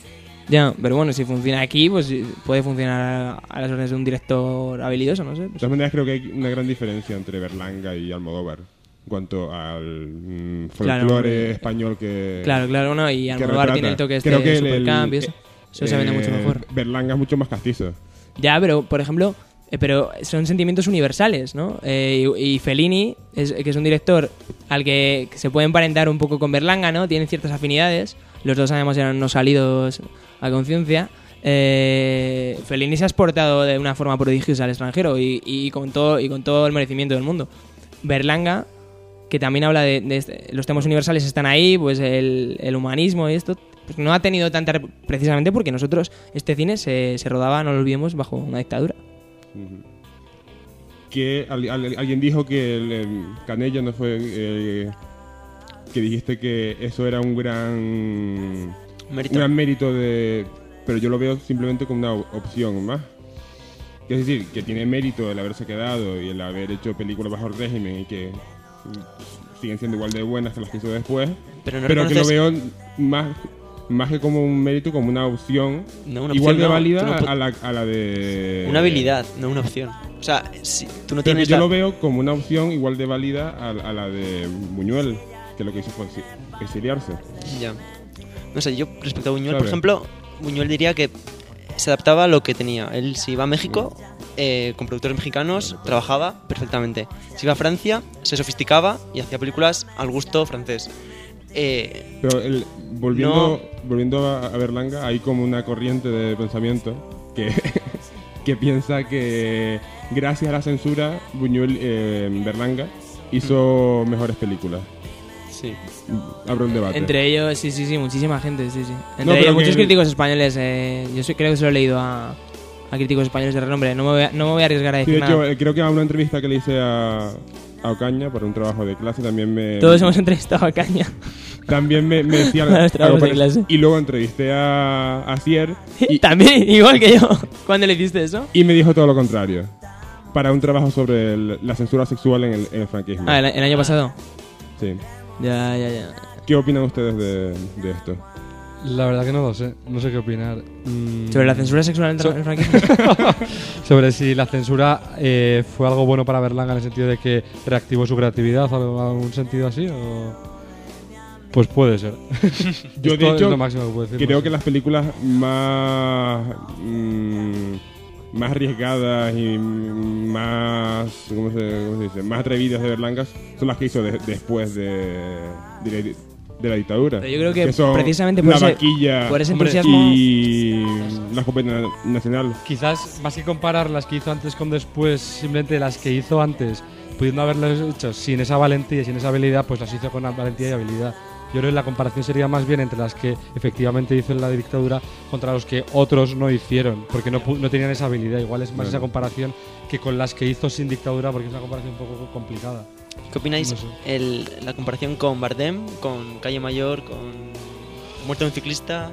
Ya, pero bueno, si funciona aquí, pues puede funcionar a las órdenes de un director habilidoso, no sé. De todas maneras, creo que hay una gran diferencia entre Berlanga y Almodóvar en cuanto al mm, folclore Claro, español que Claro, claro, no, y que Almodóvar retrata. tiene el toque este Creo que de el- el- Supercamp y eso. Eso se vende eh, mucho mejor. Berlanga es mucho más castizo. Ya, pero, por ejemplo, eh, pero son sentimientos universales, ¿no? Eh, y, y Fellini, es, que es un director al que se puede emparentar un poco con Berlanga, ¿no? Tienen ciertas afinidades. Los dos, además, eran unos salidos a conciencia. Eh, Fellini se ha exportado de una forma prodigiosa al extranjero y, y, con todo, y con todo el merecimiento del mundo. Berlanga, que también habla de, de este- los temas universales están ahí, pues el, el humanismo y esto, pues no ha tenido tanta rep- precisamente porque nosotros este cine se, se rodaba, no lo olvidemos, bajo una dictadura. Ujú. Que al- al- alguien dijo que el, el Canella no fue eh, que dijiste que eso era un gran Mérito. un gran mérito de, pero yo lo veo simplemente como una op- opción más. Es decir, que tiene mérito el haberse quedado y el haber hecho películas bajo el régimen y que mm, siguen siendo igual de buenas que las que hizo después, Pero no que lo reconoces- veo más más que como un mérito, como una opción No, una igual opción de no, válida tú no pu- a, la, a la de Una habilidad, no una opción. O sea, si tú no Pero que tienes yo la- lo veo como una opción igual de válida a, a la de Buñuel, que lo que hizo fue exi- exiliarse. Ya. No sé, yo respecto a Buñuel, por ¿Sabe? ejemplo, Buñuel diría que se adaptaba a lo que tenía. Él, si iba a México, eh, con productores mexicanos, trabajaba perfectamente. Si iba a Francia, se sofisticaba y hacía películas al gusto francés. Eh, Pero el, volviendo, volviendo a, a Berlanga, hay como una corriente de pensamiento que, que piensa que gracias a la censura, Buñuel, eh, Berlanga, hizo mejores películas. Sí. Abro un debate. Entre ellos, sí, sí, sí, muchísima gente, sí, sí. Entre No, pero ellos, muchos que- críticos españoles, eh, yo soy- creo que se lo he leído a, a críticos españoles de renombre, no me voy a, no me voy a arriesgar a Sí, decir de hecho, nada. eh, creo que a una entrevista que le hice a, a Ocaña para un trabajo de clase también me... Todos hemos entrevistado a Caña. También me, me decía Para los trabajos de parecido. clase. Y luego entrevisté a, a Sier y, También, igual que yo. ¿Cuándo le hiciste eso? y me dijo todo lo contrario. Para un trabajo sobre el- la censura sexual en el, en el franquismo. Ah, el, el año pasado. Sí. Ya, ya, ya. ¿Qué opinan ustedes de, de esto? La verdad que no lo sé, no sé qué opinar. Mm. ¿Sobre la censura sexual en So- el franquismo? Sobre si la censura eh, fue algo bueno para Berlanga en el sentido de que reactivó su creatividad, algo algún sentido así, o... Pues puede ser. Yo, Esto de es hecho, lo máximo que puedo decir, creo no que sé. las películas más mm, más arriesgadas y más ¿cómo se, cómo se dice? Más atrevidas de Berlanga son las que hizo de- después de, de, la, de la dictadura. Pero yo creo que son precisamente por La ese- Vaquilla por ese entusiasmo- y La Escopeta Nacional. Quizás más que comparar las que hizo antes con después, simplemente las que hizo antes, pudiendo haberlas hecho sin esa valentía y sin esa habilidad, pues las hizo con valentía y habilidad. Yo creo que la comparación sería más bien entre las que efectivamente hizo en la dictadura contra los que otros no hicieron, porque no, pu- no tenían esa habilidad. Igual es más Claro. esa comparación que con las que hizo sin dictadura, porque es una comparación un poco complicada. ¿Qué opináis No sé. el, la comparación con Bardem, con Calle Mayor, con Muerte de un ciclista?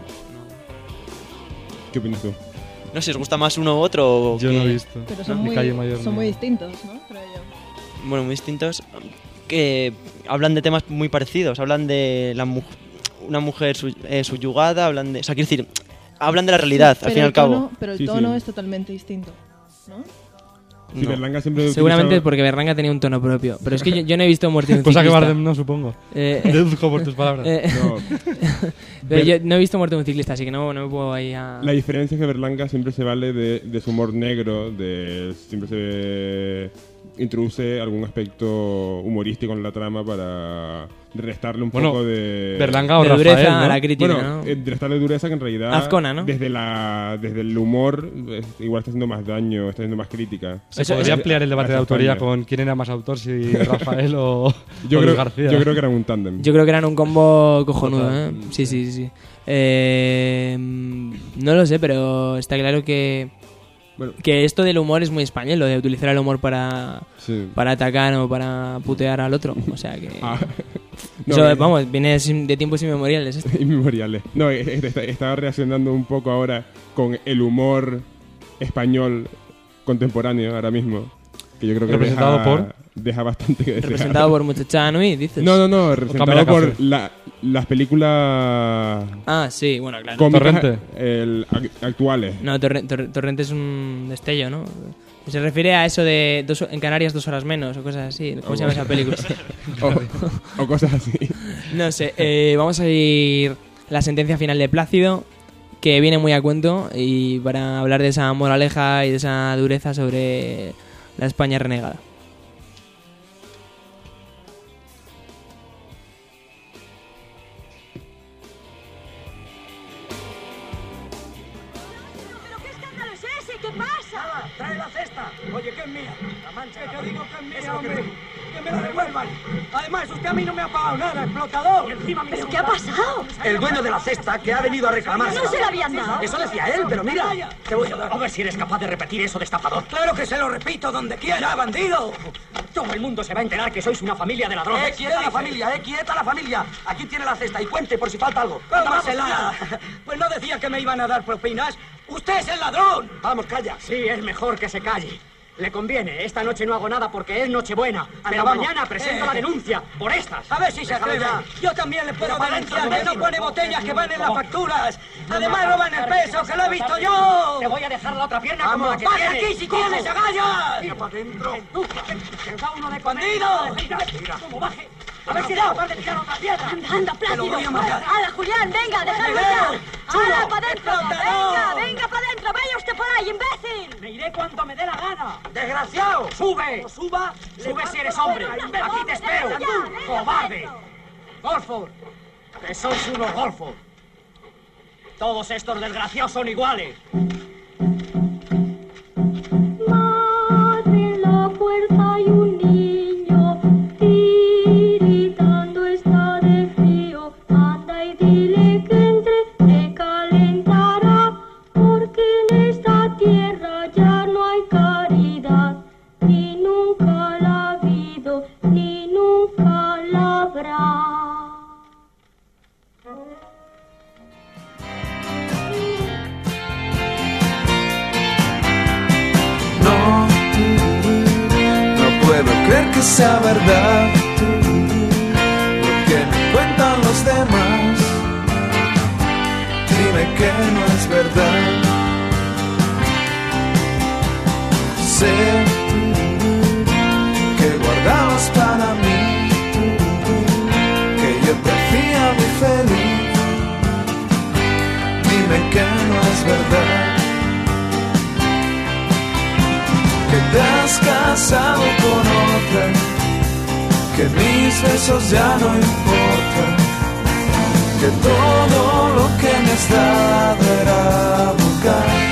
¿Qué opinas tú? No sé, ¿os gusta más uno u otro? o Yo qué? no he visto. Pero son, Ni muy, Calle Mayor son ni- muy distintos, ¿no? Creo yo. Bueno, muy distintos, que hablan de temas muy parecidos. Hablan de la mu- una mujer su- eh, subyugada, hablan de... O sea, quiero decir, hablan de la realidad, Pero al fin y el al cabo. tono- Pero el Sí, tono sí. es totalmente distinto, ¿no? Sí, No. Berlanga siempre Seguramente utiliza- es porque Berlanga tenía un tono propio. Pero es que yo, yo no he visto Muerte de un Cosa que ciclista. Bardem no, supongo. Eh, Deduzco por tus palabras. Eh, No. pero yo no he visto Muerte de un ciclista, así que no, no me puedo ahí a... La diferencia es que Berlanga siempre se vale de, de su humor negro, de siempre se introduce algún aspecto humorístico en la trama para restarle un Bueno, poco de Berlanga o de Rafael, dureza ¿no? a la crítica, bueno, ¿no? eh, de restarle dureza que en realidad Azcona, ¿no? desde la desde el humor eh, igual está haciendo más daño, está haciendo más crítica. Se Eso- podría eso- ampliar el debate de hacia autoría España. con quién era más autor, si Rafael o, Yo o creo, Luis García. yo creo que eran un tándem. Yo creo que eran un combo cojonudo, Total. ¿eh? Sí, sí, sí. Eh, no lo sé, pero está claro que Bueno, que esto del humor es muy español, lo de utilizar el humor para, sí. para atacar o para putear al otro. O sea que... Ah, no, eso, eh, vamos, viene sin- de tiempos inmemoriales esto. Inmemoriales. No, eh, eh, está- estaba reaccionando un poco ahora con el humor español contemporáneo ahora mismo. Que que yo creo que ¿Representado deja, por? deja bastante que desear. Representado por Muchacha Nui, dices. No, no, no, representado Camila por Café. la, las películas Ah, sí, bueno, claro. cómicas, Torrente. el, ac- actuales. No, Torre- Torre- Torrente es un destello, ¿no? Se refiere a eso de dos, en Canarias dos horas menos o cosas así. ¿Cómo O- se llama esa película? o, o cosas así. No sé, eh, vamos a ir la sentencia final de Plácido, que viene muy a cuento, y para hablar de esa moraleja y de esa dureza sobre la España renegada. ¿Qué pasa? ¡Trae la cesta! Oye, que es mía. La mancha que digo que es mía, hombre. Que me la devuelvan. Además, usted a mí no me ha pagado nada, explotador. ¿Pero qué ha pasado? El dueño de la cesta que ha venido a reclamar. No se la habían dado. Eso decía él, pero mira. Te voy a dar. A ver si eres capaz de repetir eso de estafador. Claro que se lo repito donde quiera, bandido. Todo el mundo se va a enterar que sois una familia de ladrones. Eh, quieta la familia, eh, quieta la familia. Aquí tiene la cesta y cuente por si falta algo. Tómasela. Pues no decía que me iban a dar propinas. ¡Usted es el ladrón! Vamos, calla. Sí, es mejor que se calle. Le conviene. Esta noche no hago nada porque es Nochebuena. Pero vamos. mañana presento Eh. la denuncia por estas. A ver si se atreve. Yo también le puedo denunciar que no pone botellas que van en las facturas. Además roban el peso, que lo he visto yo. Te voy a dejar la otra pierna como la Vamos, que baja tienes. aquí si tienes agallas. Mira para adentro. Cada uno de ¡Bandido! Mira, mira. Como baje. A ver si es capaz de tirar otra piedra. Anda, anda, Te lo Plácido. voy a matar. ¡Hala, Julián, venga, dejadlo ¡Venga! ya! ¡Hala, ¡Chulo! para adentro! ¡Explotador! ¡Venga, venga, para adentro! ¡Vaya usted por ahí, imbécil! Me iré cuando me dé la gana. ¡Desgraciado! ¡Sube! ¿No suba? Sube si eres hombre. Aquí te espero. ¡Cobarde! Golfo. Que sois unos golfos. Todos estos desgraciados son iguales. Madre, en la puerta hay un niño tiritando, está de frío. Anda y dile que entre, te calentará, porque en esta tierra ya no hay caridad, ni nunca la ha habido, ni nunca la habrá. No, no puedo creer que sea verdad lo que me cuentan los demás. Dime que no es verdad. Sé que guardabas para mí, que yo te hacía muy feliz. Dime que no es verdad. Que te has casado con otra, que mis besos ya no importan, que todo lo que me has dado era buscar.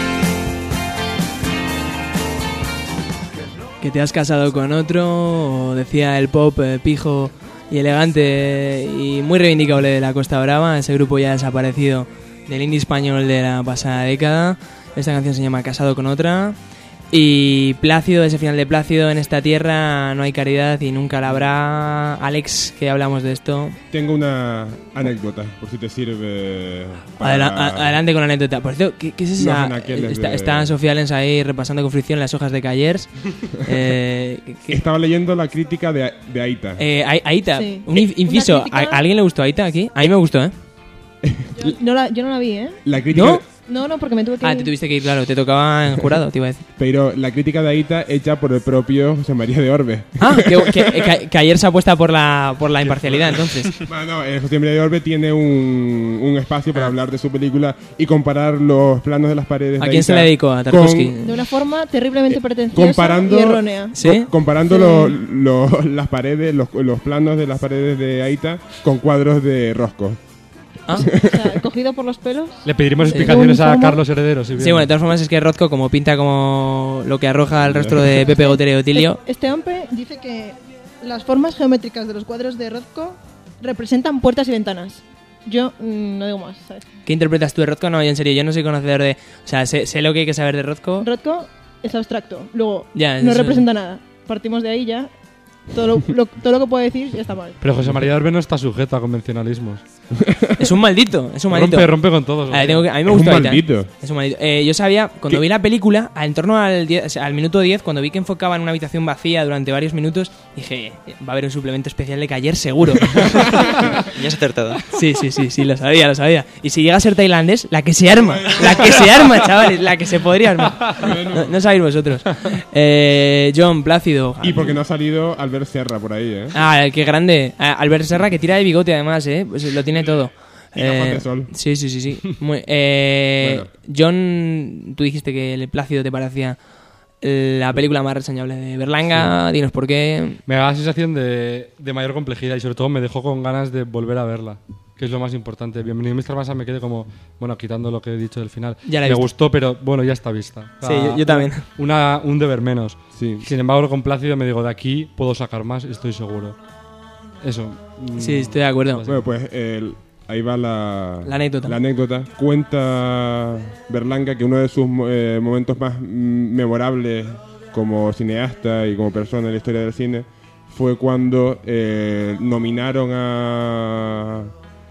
Que te has casado con otro, o decía el pop eh, pijo y elegante y muy reivindicable de la Costa Brava, ese grupo ya desaparecido del indie español de la pasada década. Esta canción se llama Casado con otra. Y Plácido, ese final de Plácido, en esta tierra no hay caridad y nunca la habrá. Alex, que hablamos de esto. Tengo una anécdota, por si te sirve. Para... Adela- a- adelante con la anécdota. Por cierto, ¿qué, qué es Los esa? anaqueles Está, de- está Sofía Lens ahí repasando con fricción las hojas de Callers. eh, ¿qué- Estaba leyendo la crítica de, de Aita. eh, A- Aita, Sí. un inf- inciso. Una crítica- ¿A, a alguien le gustó Aita aquí? A mí me gustó, ¿eh? Yo no la, yo no la vi, ¿eh? La crítica ¿No? No, no, porque me tuve que Ah, ir. te tuviste que ir, claro, te tocaba en jurado, te iba a decir. Pero la crítica de Aita hecha por el propio José María de Orbe. Ah, que, que, que- que ayer se apuesta por la, por la imparcialidad, entonces. Bueno, eh, José María de Orbe tiene un, un espacio para hablar de su película y comparar los planos de las paredes. ¿A de quién se Aita le dedicó? ¿A con- Tarkovsky? De una forma terriblemente pretenciosa comparando, y errónea. ¿Sí? co- comparando Sí. lo- lo- las paredes, los, los planos de las paredes de Aita con cuadros de Rosco. Ah. O sea, cogido por los pelos. Le pediremos Sí. explicaciones a ¿Cómo? Carlos Heredero. Si Sí, viene. bueno, de todas formas es que Rozco, como pinta como lo que arroja el rostro de Pepe Gotera y Otilio. Este hombre dice que las formas geométricas de los cuadros de Rothko representan puertas y ventanas. Yo mm, no digo más, ¿sabes? ¿Qué interpretas tú de Rozco? No, yo en serio, yo no soy conocedor de... O sea, sé, sé lo que hay que saber de Rozco. Rothko es abstracto, luego Ya, no eso- representa nada. Partimos de ahí ya. Todo lo, lo- todo lo que puedo decir ya está mal. Pero José María de Orbe no está sujeto a convencionalismos. Es un maldito, es un maldito. Rompe, rompe con todos. A ver, tengo que- a mí me Es gustó. un ahorita, maldito. ¿eh? Es un maldito. Eh, yo sabía, cuando vi la película, en torno al, diez, o sea, al minuto diez, cuando vi que enfocaba en una habitación vacía durante varios minutos, dije, va a haber un suplemento especial de Cayer seguro. Ya has acertado. Sí, sí, sí, sí, lo sabía, lo sabía. Y si llega a ser tailandés, la que se arma. La que se arma, chavales, la que se podría armar. No, no sabéis vosotros. Eh, John, Plácido. Y porque no ha salido Albert Serra por ahí, ¿eh? Ah, qué grande. Ah, Albert Serra, que tira de bigote además, ¿eh? Pues lo tiene todo. Y gafas de sol. Sí, sí, sí, sí. Muy- eh, Bueno. John, tú dijiste que el Plácido te parecía la película más reseñable de Berlanga. Dinos por qué. Me da la sensación de, de mayor complejidad y sobre todo me dejó con ganas de volver a verla, que es lo más importante. Bienvenido mister Massa me quedé como, bueno, quitando lo que he dicho del final. Ya la he me visto. gustó, pero bueno, ya está vista. O sea, Sí, yo- yo también. Una, un deber menos. Sí. Sin embargo, con Plácido me digo, de aquí puedo sacar más, estoy seguro. Eso. mm, Sí, estoy de acuerdo. Bueno, pues el- ahí va la, La anécdota. la anécdota. Cuenta Berlanga que uno de sus eh, momentos más mm, memorables como cineasta y como persona en la historia del cine fue cuando eh, nominaron a,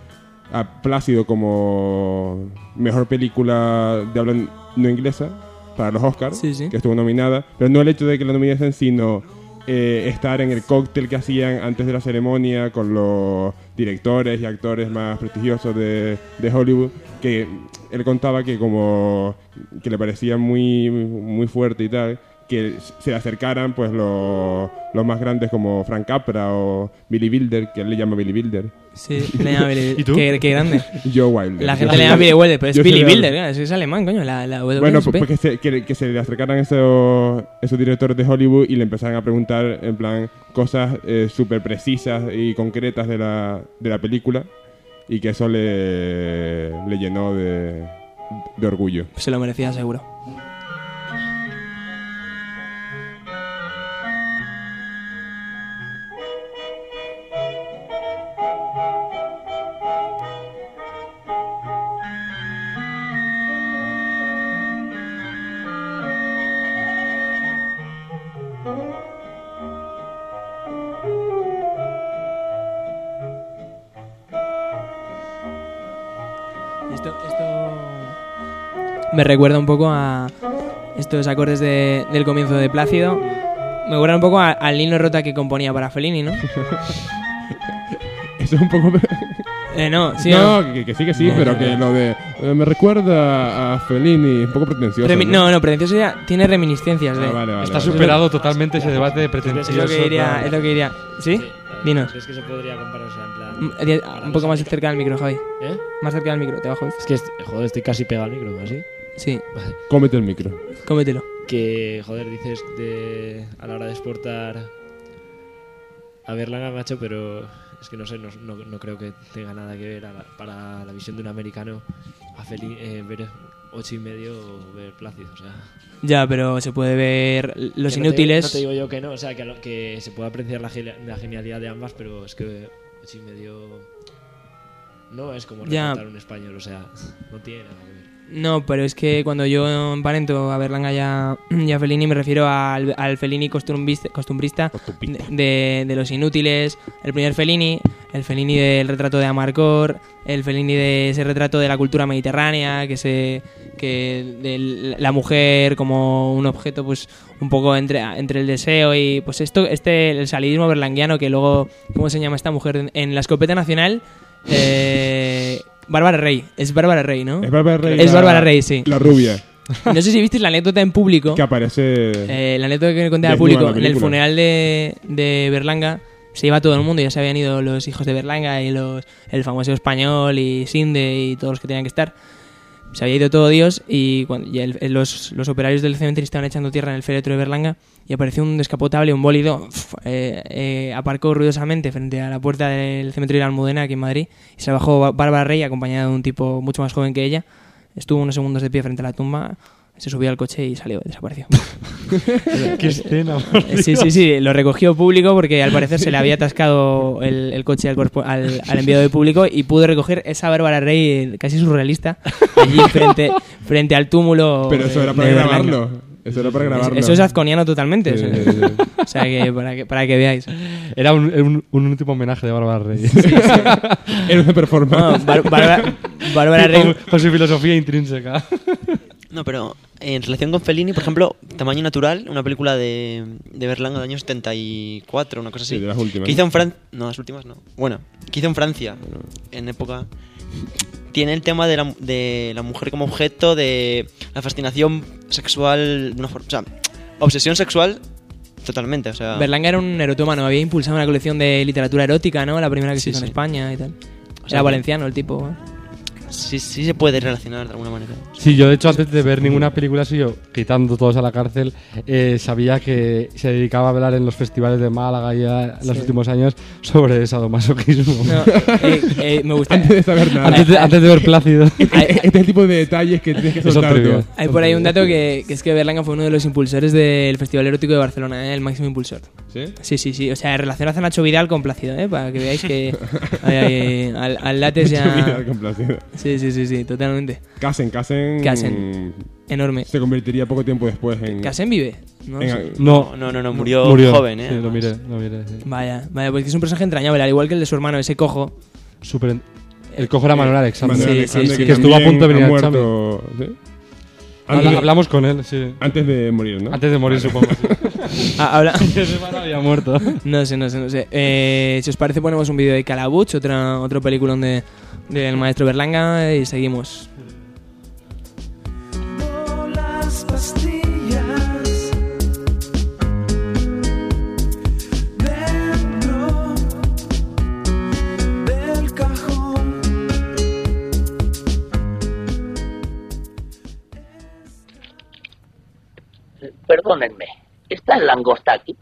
a Plácido como mejor película de habla no inglesa para los Oscars, Sí, sí. que estuvo nominada, pero no el hecho de que la nominasen, sino eh, estar en el cóctel que hacían antes de la ceremonia con los directores y actores más prestigiosos de, de Hollywood, que él contaba que como que le parecía muy, muy fuerte y tal, que se le acercaran pues los, los más grandes como Frank Capra o Billy Wilder, que él le llama Billy Wilder. Sí, le llama Billy ¿Y tú? Qué, qué grande. Joe Wilder. La gente le llama Billy Wilder, pero es Yo Billy soy de- Wilder, es, es alemán, coño. La, la W Bueno, S P. pues, pues que, se, que, que se le acercaran esos, esos directores de Hollywood y le empezaran a preguntar, en plan, cosas eh, súper precisas y concretas de la, de la película, y que eso le, le llenó de, de orgullo. Se lo merecía seguro. Esto, esto me recuerda un poco a estos acordes de- del comienzo de Plácido. Me recuerda un poco a- al Nino Rota que componía para Fellini, ¿no? Eso es un poco... Eh, no, sí. no, ¿no? que, que sí, que sí, pero que lo de... eh, me recuerda a Fellini, un poco pretencioso. Remi- ¿no? no, no, pretencioso ya tiene reminiscencias de... Ah, vale, vale, Está vale. superado totalmente ese debate de Es pretencioso. lo que diría, tal. es lo que diría. ¿Sí? Dinos. ¿Crees que se podría comparar, o sea, en plan... Mm, eh, Un poco más cerca del micro, Javi. ¿Eh? Más cerca del micro, te bajo. Es que, est- joder, estoy casi pegado al micro, ¿así? Sí. Vale. Cómete el micro. Cómetelo. Que, joder, dices de a la hora de exportar a Berlanga, macho, pero es que no sé, no, no, no creo que tenga nada que ver a la- para la visión de un americano a Feli- eh, ver ocho y medio o ver Plácido, o sea... Ya, pero se puede ver los que no te- inútiles. No te, digo yo que no, o sea, que, a lo- que se puede apreciar la, genia- la genialidad de ambas, pero es que ocho y medio no es como Ya. retratar un español, o sea, no tiene nada que ver. No, pero es que cuando yo emparento a Berlanga y a, y a Fellini me refiero al, al Fellini costumbrista, costumbrista de, de los inútiles, el primer Fellini, el Fellini del retrato de Amarcord, el Fellini de ese retrato de la cultura mediterránea, que se que de la mujer como un objeto pues un poco entre, entre el deseo y pues esto este el salidismo berlanguiano que luego ¿cómo se llama esta mujer en, en la escopeta nacional? Eh, Bárbara Rey, es Bárbara Rey, ¿no? Es Bárbara Rey. Es la- Bárbara Rey, sí. La rubia. No sé si visteis la anécdota en público. Que aparece... Eh, la anécdota que me conté al desnuda en público la en el película. funeral de, de Berlanga. Se iba todo el mundo, ya se habían ido los hijos de Berlanga y los el famoso español y Sinde y todos los que tenían que estar. Se había ido todo Dios y, cuando, y el- los, los operarios del cementerio estaban echando tierra en el féretro de Berlanga y apareció un descapotable, un bólido, uf, eh, eh, aparcó ruidosamente frente a la puerta del cementerio de la Almudena aquí en Madrid y se bajó Bá- Bárbara Rey acompañada de un tipo mucho más joven que ella. Estuvo unos segundos de pie frente a la tumba, se subió al coche y salió, desapareció. Qué escena. Sí, sí, sí, lo recogió público porque al parecer se le había atascado el, el coche al, corpo- al, al enviado de público y pudo recoger esa Bárbara Rey casi surrealista allí frente, frente al túmulo. Pero eso era eh, para de grabarlo. Berlanga. Eso era para grabarlo. Eso es azconiano totalmente. Sí, o sea, sí, sí. o sea que, para que para que veáis. Era un, un, un último homenaje de Bárbara Rey. Sí, sí. Era una performance. No, Bar- Bárbara Bárbara Sí, Rey. con, con su filosofía intrínseca. No, pero en relación con Fellini, por ejemplo, Tamaño Natural, una película de, de Berlanga del año setenta y cuatro, una cosa así. Sí, de las últimas, Que hizo ¿no? en Francia. No, las últimas no. Bueno, que hizo en Francia, en época. Tiene el tema de la, de la mujer como objeto, de la fascinación sexual, de una forma, o sea, obsesión sexual totalmente, o sea. Berlanga era un erotómano, había impulsado una colección de literatura erótica, ¿no? La primera que Sí, se hizo sí. en España y tal. O sea, Era que- valenciano el tipo. ¿eh? Sí, sí se puede relacionar de alguna manera. Sí, yo de hecho antes de ver ninguna película así, yo, quitando todos a la cárcel, eh, sabía que se dedicaba a hablar en los festivales de Málaga ya en los Sí. últimos años sobre sadomasoquismo. No, eh, eh, me gusta. Antes de saber nada. Antes de, antes de ver Plácido. Este es el tipo de detalles que tienes que Eso soltar trivia. tú. Hay por ahí un dato que, que es que Berlanga fue uno de los impulsores del Festival Erótico de Barcelona, ¿eh? El máximo impulsor. ¿Sí? Sí, sí, sí. O sea, relacionad a Nacho Vidal con Plácido, ¿eh? Para que veáis que hay, hay- al, al Lates Mucha vida ya... con Plácido. Sí, sí, sí, sí, totalmente. Casen, Casen. Casen. Enorme. Se convertiría poco tiempo después en. ¿Casen vive? No lo en- sé. No, No, no, no, murió, joven, ¿eh? Sí, lo además. miré, lo miré. Sí. Vaya, vaya, porque es un personaje entrañable, al igual que el de su hermano, ese cojo. Súper en- El cojo era Manuel Alexander. Manuel Sí, Alexander, sí, sí. Que estuvo a también punto de venir ha al Chami. muerto, ¿sí? Habla- Antes de- hablamos con él, sí. Antes de morir, ¿no? Antes de morir, supongo. Sí. Ah, habla... Esa semana había muerto. No sé, no sé, no sé. Eh, si os parece, ponemos un vídeo de Calabuch, otra, otro peliculón de, del maestro Berlanga, y seguimos. Las pastillas dentro del cajón. Perdónenme, ¿está el langosta aquí?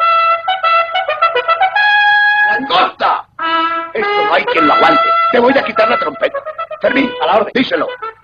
¡Langosta! Esto no hay quien lo aguante. Te voy a quitar la trompeta. Fermín, a la orden, díselo.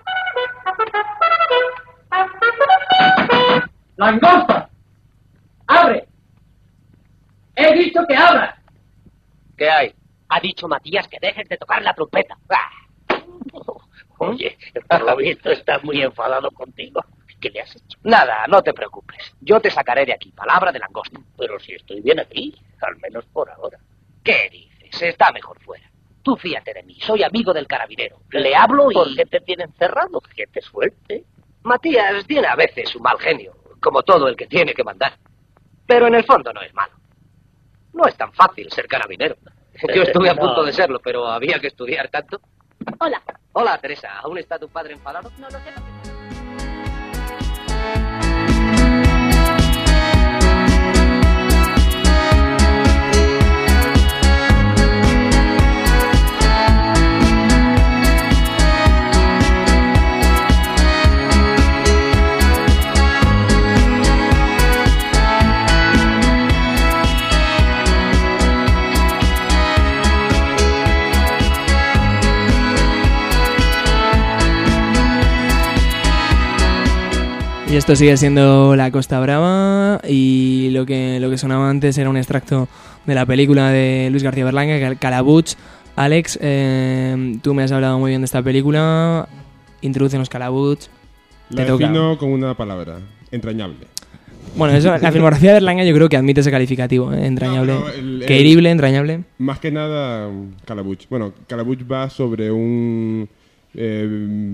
¡Langosta! ¡Abre! ¡He dicho que abras! ¿Qué hay? Ha dicho Matías que dejes de tocar la trompeta. Ah. Oye, por lo visto está muy enfadado contigo. ¿Qué le has hecho? Nada, no te preocupes. Yo te sacaré de aquí, palabra de langosta. Pero si estoy bien aquí, al menos por ahora. ¿Qué dices? Está mejor fuera. Tú fíjate de mí, soy amigo del carabinero. Le hablo y... ¿Por qué te tiene encerrado? Que te suelte. Matías tiene a veces su mal genio, como todo el que tiene que mandar. Pero en el fondo no es malo. No es tan fácil ser carabinero. Yo estuve a punto de serlo, pero había que estudiar tanto. Hola. Hola, Teresa. ¿Aún está tu padre enfadado? No lo sé. Y esto sigue siendo La Costa Brava, y lo que, lo que sonaba antes era un extracto de la película de Luis García Berlanga, Cal- Calabuch. Alex, eh, tú me has hablado muy bien de esta película. Introdúcenos Calabuch. La Te toca. defino con una palabra. Entrañable. Bueno, eso, la filmografía de Berlanga yo creo que admite ese calificativo, ¿eh? Entrañable. No, no, el- el- Querible, entrañable. Más que nada, Calabuch. Bueno, Calabuch va sobre un eh,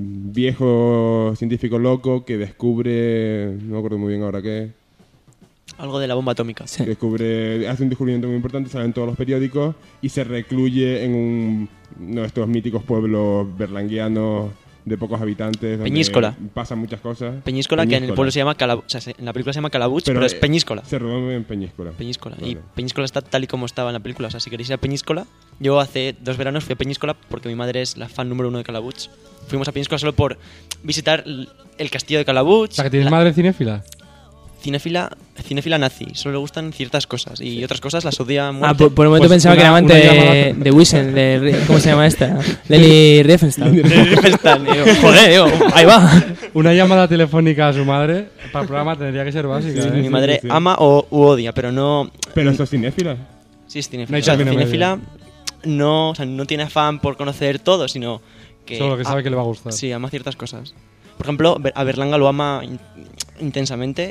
viejo científico loco que descubre, no me acuerdo muy bien ahora qué, Algo de la bomba atómica. que descubre, hace un descubrimiento muy importante, sale en todos los periódicos y se recluye en un, uno de estos míticos pueblos berlanguianos de pocos habitantes. donde Peñíscola. Pasan muchas cosas. Peñíscola, que en el Peñíscola. pueblo se llama Calabuch. O sea, se- en la película se llama Calabuch, pero, es eh, Peñíscola. Se rodó en Peñíscola. Peñíscola. Vale. Y Peñíscola está tal y como estaba en la película. O sea, si queréis ir a Peñíscola, yo hace dos veranos fui a Peñíscola porque mi madre es la fan número uno de Calabuch. Fuimos a Peñíscola solo por visitar l- el castillo de Calabuch. O sea, que tienes la- madre cinéfila. Cinéfila, cinéfila nazi. Solo le gustan ciertas cosas y otras cosas las odia a Ah, muerte. por, por un momento Pues pensaba una- que era amante una de, llamada- de Wiesel, de, Ri- ¿cómo se llama esta? Leni Riefenstahl. Riefenstahl, digo, joder, digo, ahí va. Una llamada telefónica a su madre para el programa tendría que ser básica. Sí, ¿eh? mi madre sí. ama o u odia, pero no. Pero eso es cinéfila. Sí, es No cinéfila. hay O sea, término cinéfila no, o sea, no tiene afán por conocer todo, sino que. Solo que sabe ah, que le va a gustar. Sí, ama ciertas cosas. Por ejemplo, Ber- a Berlanga lo ama in- intensamente.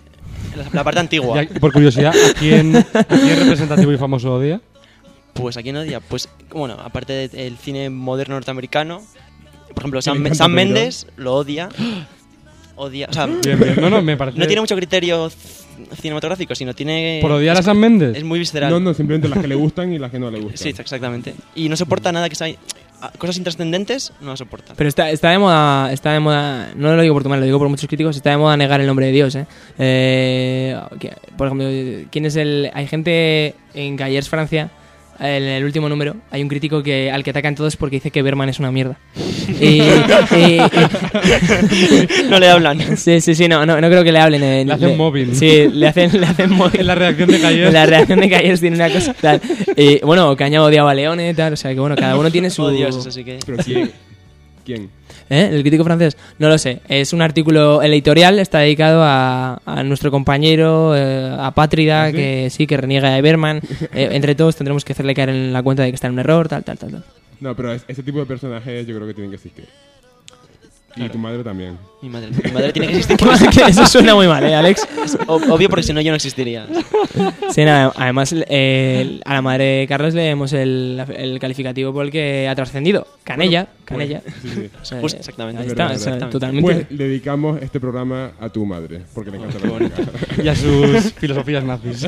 la, la parte antigua. Ya, por curiosidad, ¿a quién, ¿a quién representativo y famoso odia? Pues aquí no odia. Pues, bueno, aparte del cine moderno norteamericano, por ejemplo, Me Sam, encanta Sam Pedro. Mendes lo odia. Odia, o sea, Bien, bien. No, no, me parece- no tiene mucho criterio c- cinematográfico, sino tiene... ¿Por odiar a es- Sam Mendes? Es muy visceral. No, no, simplemente las que le gustan y las que no le gustan. Sí, exactamente. Y no soporta nada que sea... Cosas intrascendentes, no lo soporta. Pero está, está de moda, está de moda, no lo digo por tu mal, lo digo por muchos críticos, está de moda negar el nombre de Dios, ¿eh? Eh, que- por ejemplo, ¿quién es el...? Hay gente en Cahiers, Francia, en el último número, hay un crítico que al que atacan todos porque dice que Berman es una mierda. Y, y- y- No le hablan. Sí, sí, sí, no, no, no creo que le hablen. eh, Le hacen móvil. Sí, le hacen, le hacen móvil. En la reacción de Cahiers. En la reacción de Cahiers tiene una cosa tal. Y bueno, Caña odiaba a Leone, tal, o sea que bueno, cada uno tiene su... Oh, Dios, eso sí que... Pero ¿quién? ¿Quién? ¿Eh? ¿El crítico francés? No lo sé. Es un artículo editorial, está dedicado a, a nuestro compañero, eh, apátrida, ¿Sí? que sí, que reniega de Berman. Eh, entre todos tendremos que hacerle caer en la cuenta de que está en un error, tal, tal, tal, tal. No, pero es- ese tipo de personajes yo creo que tienen que existir. Y Claro. tu madre también. Mi madre, mi madre tiene que existir. Eso suena muy mal, ¿eh, Alex? Es ob- obvio, porque si no yo no existiría. Sí, nada, además eh, a la madre de Carlos le demos el, el calificativo por el que ha trascendido. Canella, Bueno, canella. pues, sí, sí. O sea, Justo, exactamente. Ahí Es está, verdad, o sea, es verdad. totalmente. Pues le dedicamos este programa a tu madre, porque le encanta la música. Y a sus filosofías nazis.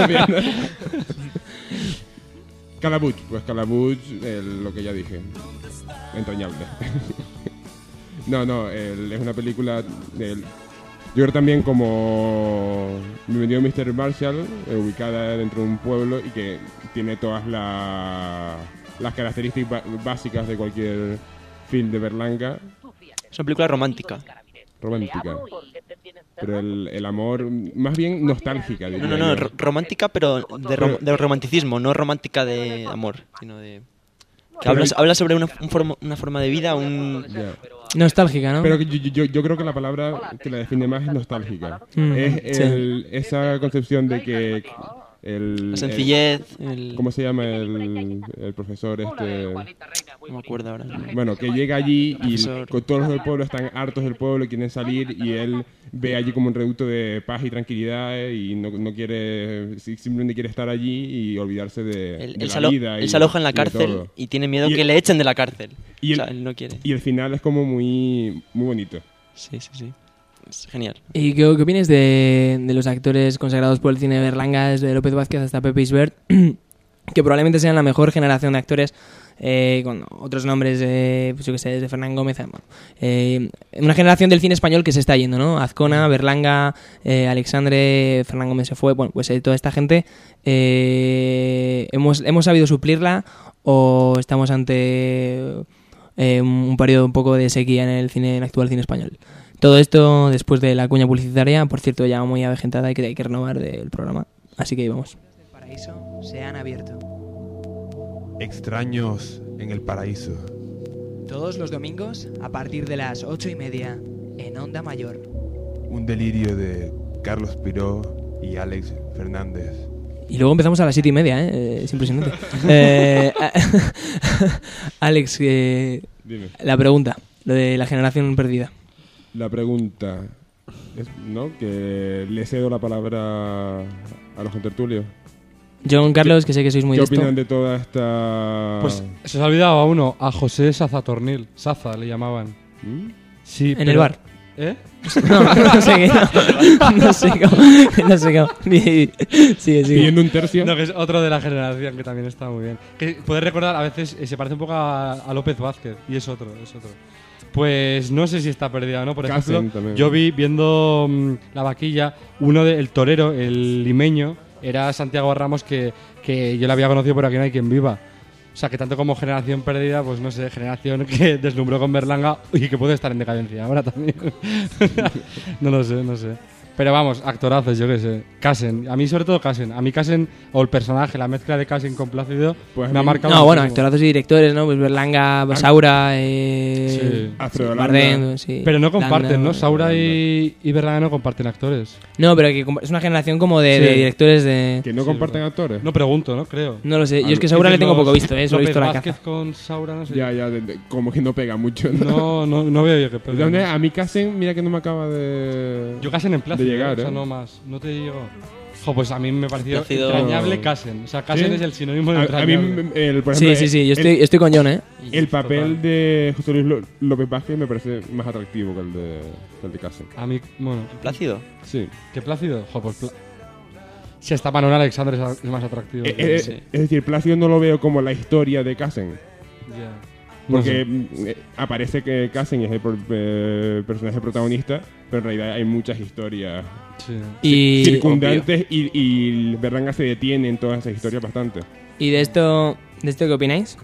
Calabuch, pues Calabuch, el- lo que ya dije, entrañable. No, no, el- es una película, del- yo creo también como Bienvenido mister Marshall, eh, ubicada dentro de un pueblo y que tiene todas la- las características ba- básicas de cualquier film de Berlanga, Es una película romántica. romántica. Pero el, el amor, más bien nostálgica, diría No, no, no, yo. ro- romántica, pero de, rom- de romanticismo, no romántica de amor, sino de... Que habla, habla sobre una, un forma, una forma de vida, un... Ya. Nostálgica, ¿no? Pero que yo, yo, yo creo que la palabra que la define más es nostálgica. Mm, es sí. el- esa concepción de que el... La sencillez, el- el- ¿Cómo se llama el, el profesor este? No me acuerdo ahora. Bueno, que llega allí y Profesor. con todos los del pueblo están hartos del pueblo y quieren salir y él ve allí como un reducto de paz y tranquilidad eh, y no, no quiere, sí, simplemente quiere estar allí y olvidarse de, Él, de él la se alo- vida. él y se aloja en la y de cárcel todo. y tiene miedo Y que el- le echen de la cárcel. Y el, O sea, él no quiere. y el final es como muy, muy bonito. Sí, sí, sí. Es genial. ¿Y qué, qué opinas de, de los actores consagrados por el cine de Berlanga, desde López Vázquez hasta Pepe Isbert, que probablemente sean la mejor generación de actores eh, con otros nombres, eh, pues yo que sé, desde Fernán Gómez, bueno, eh, una generación del cine español que se está yendo, ¿no? Azcona, Berlanga, eh, Alexandre, Fernán Gómez se fue, bueno, pues eh, toda esta gente, eh, hemos, hemos sabido suplirla o estamos ante eh, un periodo un poco de sequía en el cine, en el actual cine español. Todo esto después de la cuña publicitaria, por cierto, ya muy avejentada y que hay que renovar del programa. Así que vamos. El paraíso se han abierto. Extraños en el paraíso. Todos los domingos a partir de las ocho y media en Onda Mayor. Un delirio de Carlos Piró y Alex Fernández. Y luego empezamos a las siete y media, ¿eh? Es impresionante. eh, Alex, eh, Dime. la pregunta, lo de la generación perdida. La pregunta es, ¿no? Que le cedo la palabra a los contertulios. John Carlos, que sé que sois muy ¿Qué de esto. opinan de toda esta...? Pues se os ha olvidado a uno, a José Sazatornil. Saza le llamaban. ¿Mm? Sí, En pero- el bar. ¿Eh? No, no sé qué, no. No sé cómo. No sé cómo. Sigue, sigue. Pidiendo un tercio. No, que es otro de la generación que también está muy bien. Que puedes recordar, a veces eh, se parece un poco a, a López Vázquez. Y es otro, es otro. Pues no sé si está perdida o no. Por Casen ejemplo, también. yo vi viendo mm, la vaquilla, uno del torero, el limeño, era Santiago Ramos, que, que yo le había conocido por Aquí no hay quien viva. O sea, que tanto como generación perdida, pues no sé, generación que deslumbró con Berlanga y que puede estar en decadencia ahora también. No lo sé, no sé. Pero vamos, actorazos, yo qué sé. Casen, a mí sobre todo Casen. A mí Casen, o el personaje, la mezcla de Casen con Plácido, Pues me ha marcado No, bueno, muchísimo. actorazos y directores, ¿no? Pues Berlanga, Saura, eh, Sí. Alfredo Bardem, Landa. sí. Pero no comparten, Landa, ¿no? Saura y, y Berlanga no comparten actores. No, pero que com- es una generación como de, Sí. de directores de... ¿Que no comparten actores? No pregunto, ¿no? Creo. No lo sé. Yo Ah, es que Saura le tengo Los- poco visto, ¿eh? Solo he López visto la Vázquez caza. con Saura, no sé. Ya, ya, de- de- como que no pega mucho. No, no, no veo yo que ¿De pegue. dónde? A mí Casen, mira que no me acaba de... Yo Casen en de Plácido de llegar, O sea, ¿eh? no más. No te llegó. Jo, pues a mí me pareció Plácido- entrañable Casen. O sea, Casen ¿Sí? es el sinónimo de A- a, entrañable. mí, el, por Sí, ejemplo, sí, sí, yo el- estoy, estoy con John, ¿eh? El papel de José Luis Lo- López Vázquez me parece más atractivo que el de, que el de Casen. A mí, bueno. ¿Plácido? Sí. ¿Qué Plácido? Jo, pues. Pla- si hasta Manuel Alexander es, es más atractivo. Eh, que- eh, sí. Es decir, Plácido no lo veo como la historia de Casen. Ya. Porque No mm, eh, aparece que Casen es el pro- eh, personaje protagonista, pero en realidad hay muchas historias Sí. Y- circundantes y, y Berlanga se detiene en todas esas historias bastante. ¿Y de esto, de esto qué opináis?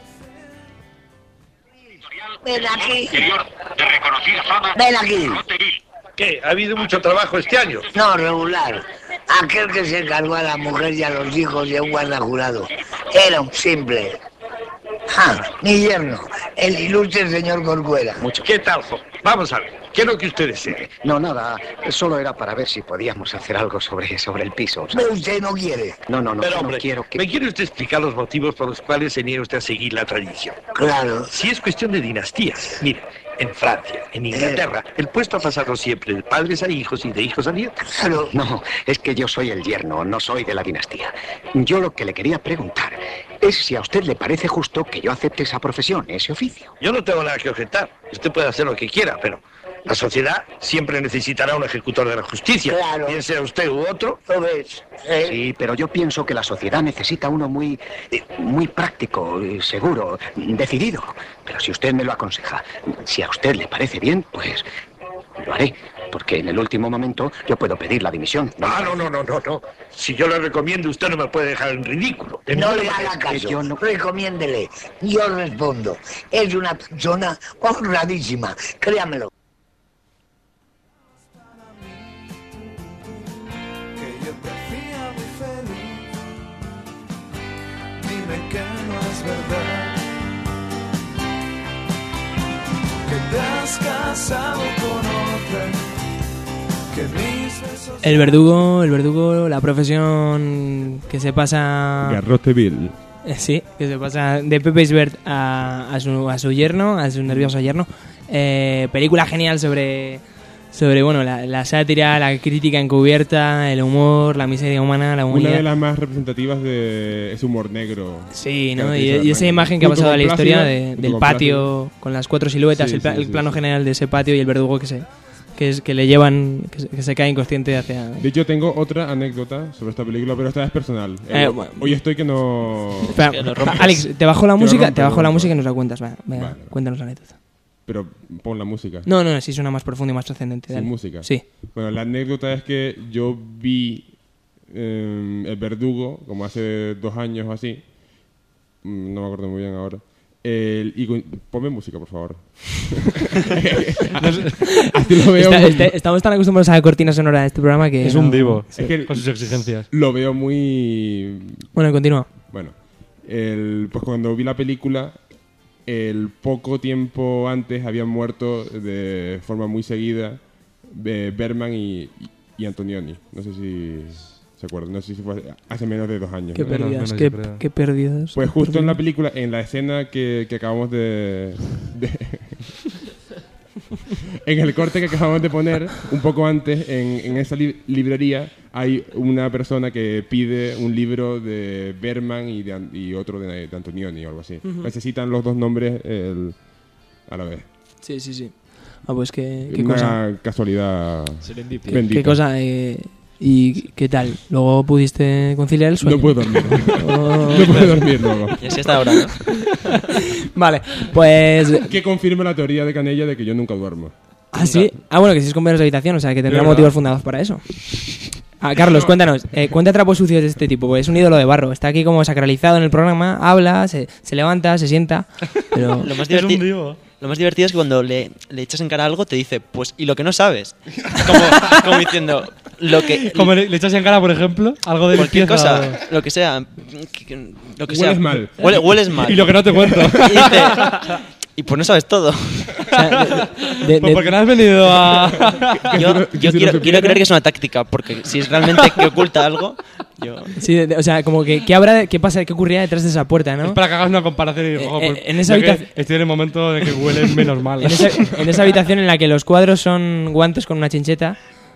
Ven aquí. De reconocida fama. Ven aquí. ¿Qué? ¿Ha habido mucho trabajo este año? No, regular. Aquel que se cargó a la mujer y a los hijos y a un guardajurado era un simple. Ah, mi yerno, el ilustre señor Corcuera. Mucho. ¿Qué tal, jo? Vamos a ver. ¿Qué es lo que usted desea? No, nada. Solo era para ver si podíamos hacer algo sobre, sobre el piso. Pero usted no quiere. No, no, no. Pero, no hombre, quiero que... ¿me quiere usted explicar los motivos por los cuales se niega usted a seguir la tradición? Claro. Si es cuestión de dinastías, mire, en Francia, en Inglaterra, el puesto ha pasado siempre de padres a hijos y de hijos a nietos. Claro. No, es que yo soy el yerno, no soy de la dinastía. Yo lo que le quería preguntar es si a usted le parece justo que yo acepte esa profesión, ese oficio. Yo no tengo nada que objetar. Usted puede hacer lo que quiera, pero la sociedad siempre necesitará un ejecutor de la justicia. Claro. Bien sea usted u otro. ¿Lo ves? ¿Eh? Sí, pero yo pienso que la sociedad necesita uno muy, eh, muy práctico, eh, seguro, decidido. Pero si usted me lo aconseja, si a usted le parece bien, pues lo haré. Porque en el último momento yo puedo pedir la dimisión. Ah, no, no, no, no, no. Si yo le recomiendo, usted no me puede dejar en ridículo. De No ninguna le manera. haga caso. yo no- Recomiéndele. Yo respondo. Es una persona honradísima. Créamelo. Que yo te hacía muy feliz. Dime que no es verdad. Que te has casado con otra. Que mis besos. El verdugo, el verdugo, la profesión que se pasa... Garroteville. Eh, Sí, que se pasa de Pepe Isbert a, a, su, a su yerno, a su nervioso yerno. Eh, película genial sobre, sobre bueno, la, la sátira, la crítica encubierta, el humor, la miseria humana, la Una humanidad. de las más representativas de ese humor negro. Sí, ¿no? que Y, caracteriza y esa Berlanga. imagen que ha Junto pasado a con la historia Plácido, de- junto del con patio Plácido. con las cuatro siluetas, Sí, el, pla- sí, el sí, plano sí. general de ese patio y el verdugo que se que es que le llevan que se, que se cae inconsciente hacia... De hecho, tengo otra anécdota sobre esta película, pero esta es personal. Eh, Eh, bueno. Hoy estoy que no... Espera, que lo rompes. Alex, te bajo la Que lo música, rompe, te bajo lo la rompe. música y nos la cuentas. Venga, venga, Vale. cuéntanos la anécdota. Pero pon la música. No, no, sí suena más profundo y más trascendente. Sin dale. música. Sí. Bueno, la anécdota es que yo vi eh, El Verdugo, como hace dos años o así. Mm, No me acuerdo muy bien ahora. El, y con- ponme música, por favor. Así lo veo. Está- muy- este- estamos tan acostumbrados a la cortina sonora de este programa que... Es no- un divo, Es que con sus exigencias. Lo veo muy... Bueno, continúa. Bueno, el, pues cuando vi la película, el poco tiempo antes habían muerto de forma muy seguida eh, Berman y, y Antonioni. No sé si se acuerdan, no sé si fue hace menos de dos años. Qué ¿no? pérdidas, qué, qué pérdidas. Pues qué justo en la pérdidas. película, en la escena que, que acabamos de... de- en el corte que acabamos de poner, un poco antes, en, en esa li- librería, hay una persona que pide un libro de Berman y, de An- y otro de, de Antonioni o algo así. Ujú. Necesitan los dos nombres el- a la vez. Sí, sí, sí. Ah, pues qué, qué Una cosa. casualidad ¿Qué, bendita. qué cosa. Eh, ¿Y qué tal? ¿Luego pudiste conciliar el sueño? No puedo dormir. Oh. No puedo dormir luego. Y así está ahora, ¿no? Vale, pues... Que confirme la teoría de Canella de que yo nunca duermo. Ah, sí. Ah, bueno, que si es compañeros de habitación, o sea, que tendrá ¿De verdad? motivos fundados para eso. Ah, Carlos, cuéntanos. Eh, cuenta trapos sucios de este tipo, porque es un ídolo de barro. Está aquí como sacralizado en el programa, habla, se, se levanta, se sienta, pero... Lo más, diverti- lo más divertido es que cuando le, le echas en cara algo te dice, pues, ¿y lo que no sabes? Como, como diciendo, lo que... Como le, le echas en cara, por ejemplo, algo de Cualquier limpieza cosa, o- lo que sea. que- que- Lo que Hueles sea. mal. Huele- hueles mal. Y lo que no te cuento. Y dice, y pues no sabes todo. de- Pues porque no has venido a... Yo, yo quiero, quiero creer que es una táctica, porque si es realmente que oculta algo, yo... Sí, de- de- o sea, como que ¿qué habrá, qué pasa, qué ocurría detrás de esa puerta, ¿no? Es para que hagas una comparación y digo, Eh, "Oh, eh, pues, en esa yo que habitación- estoy en el momento de que huelen menos mal. En esa, en esa habitación en la que los cuadros son guantes con una chincheta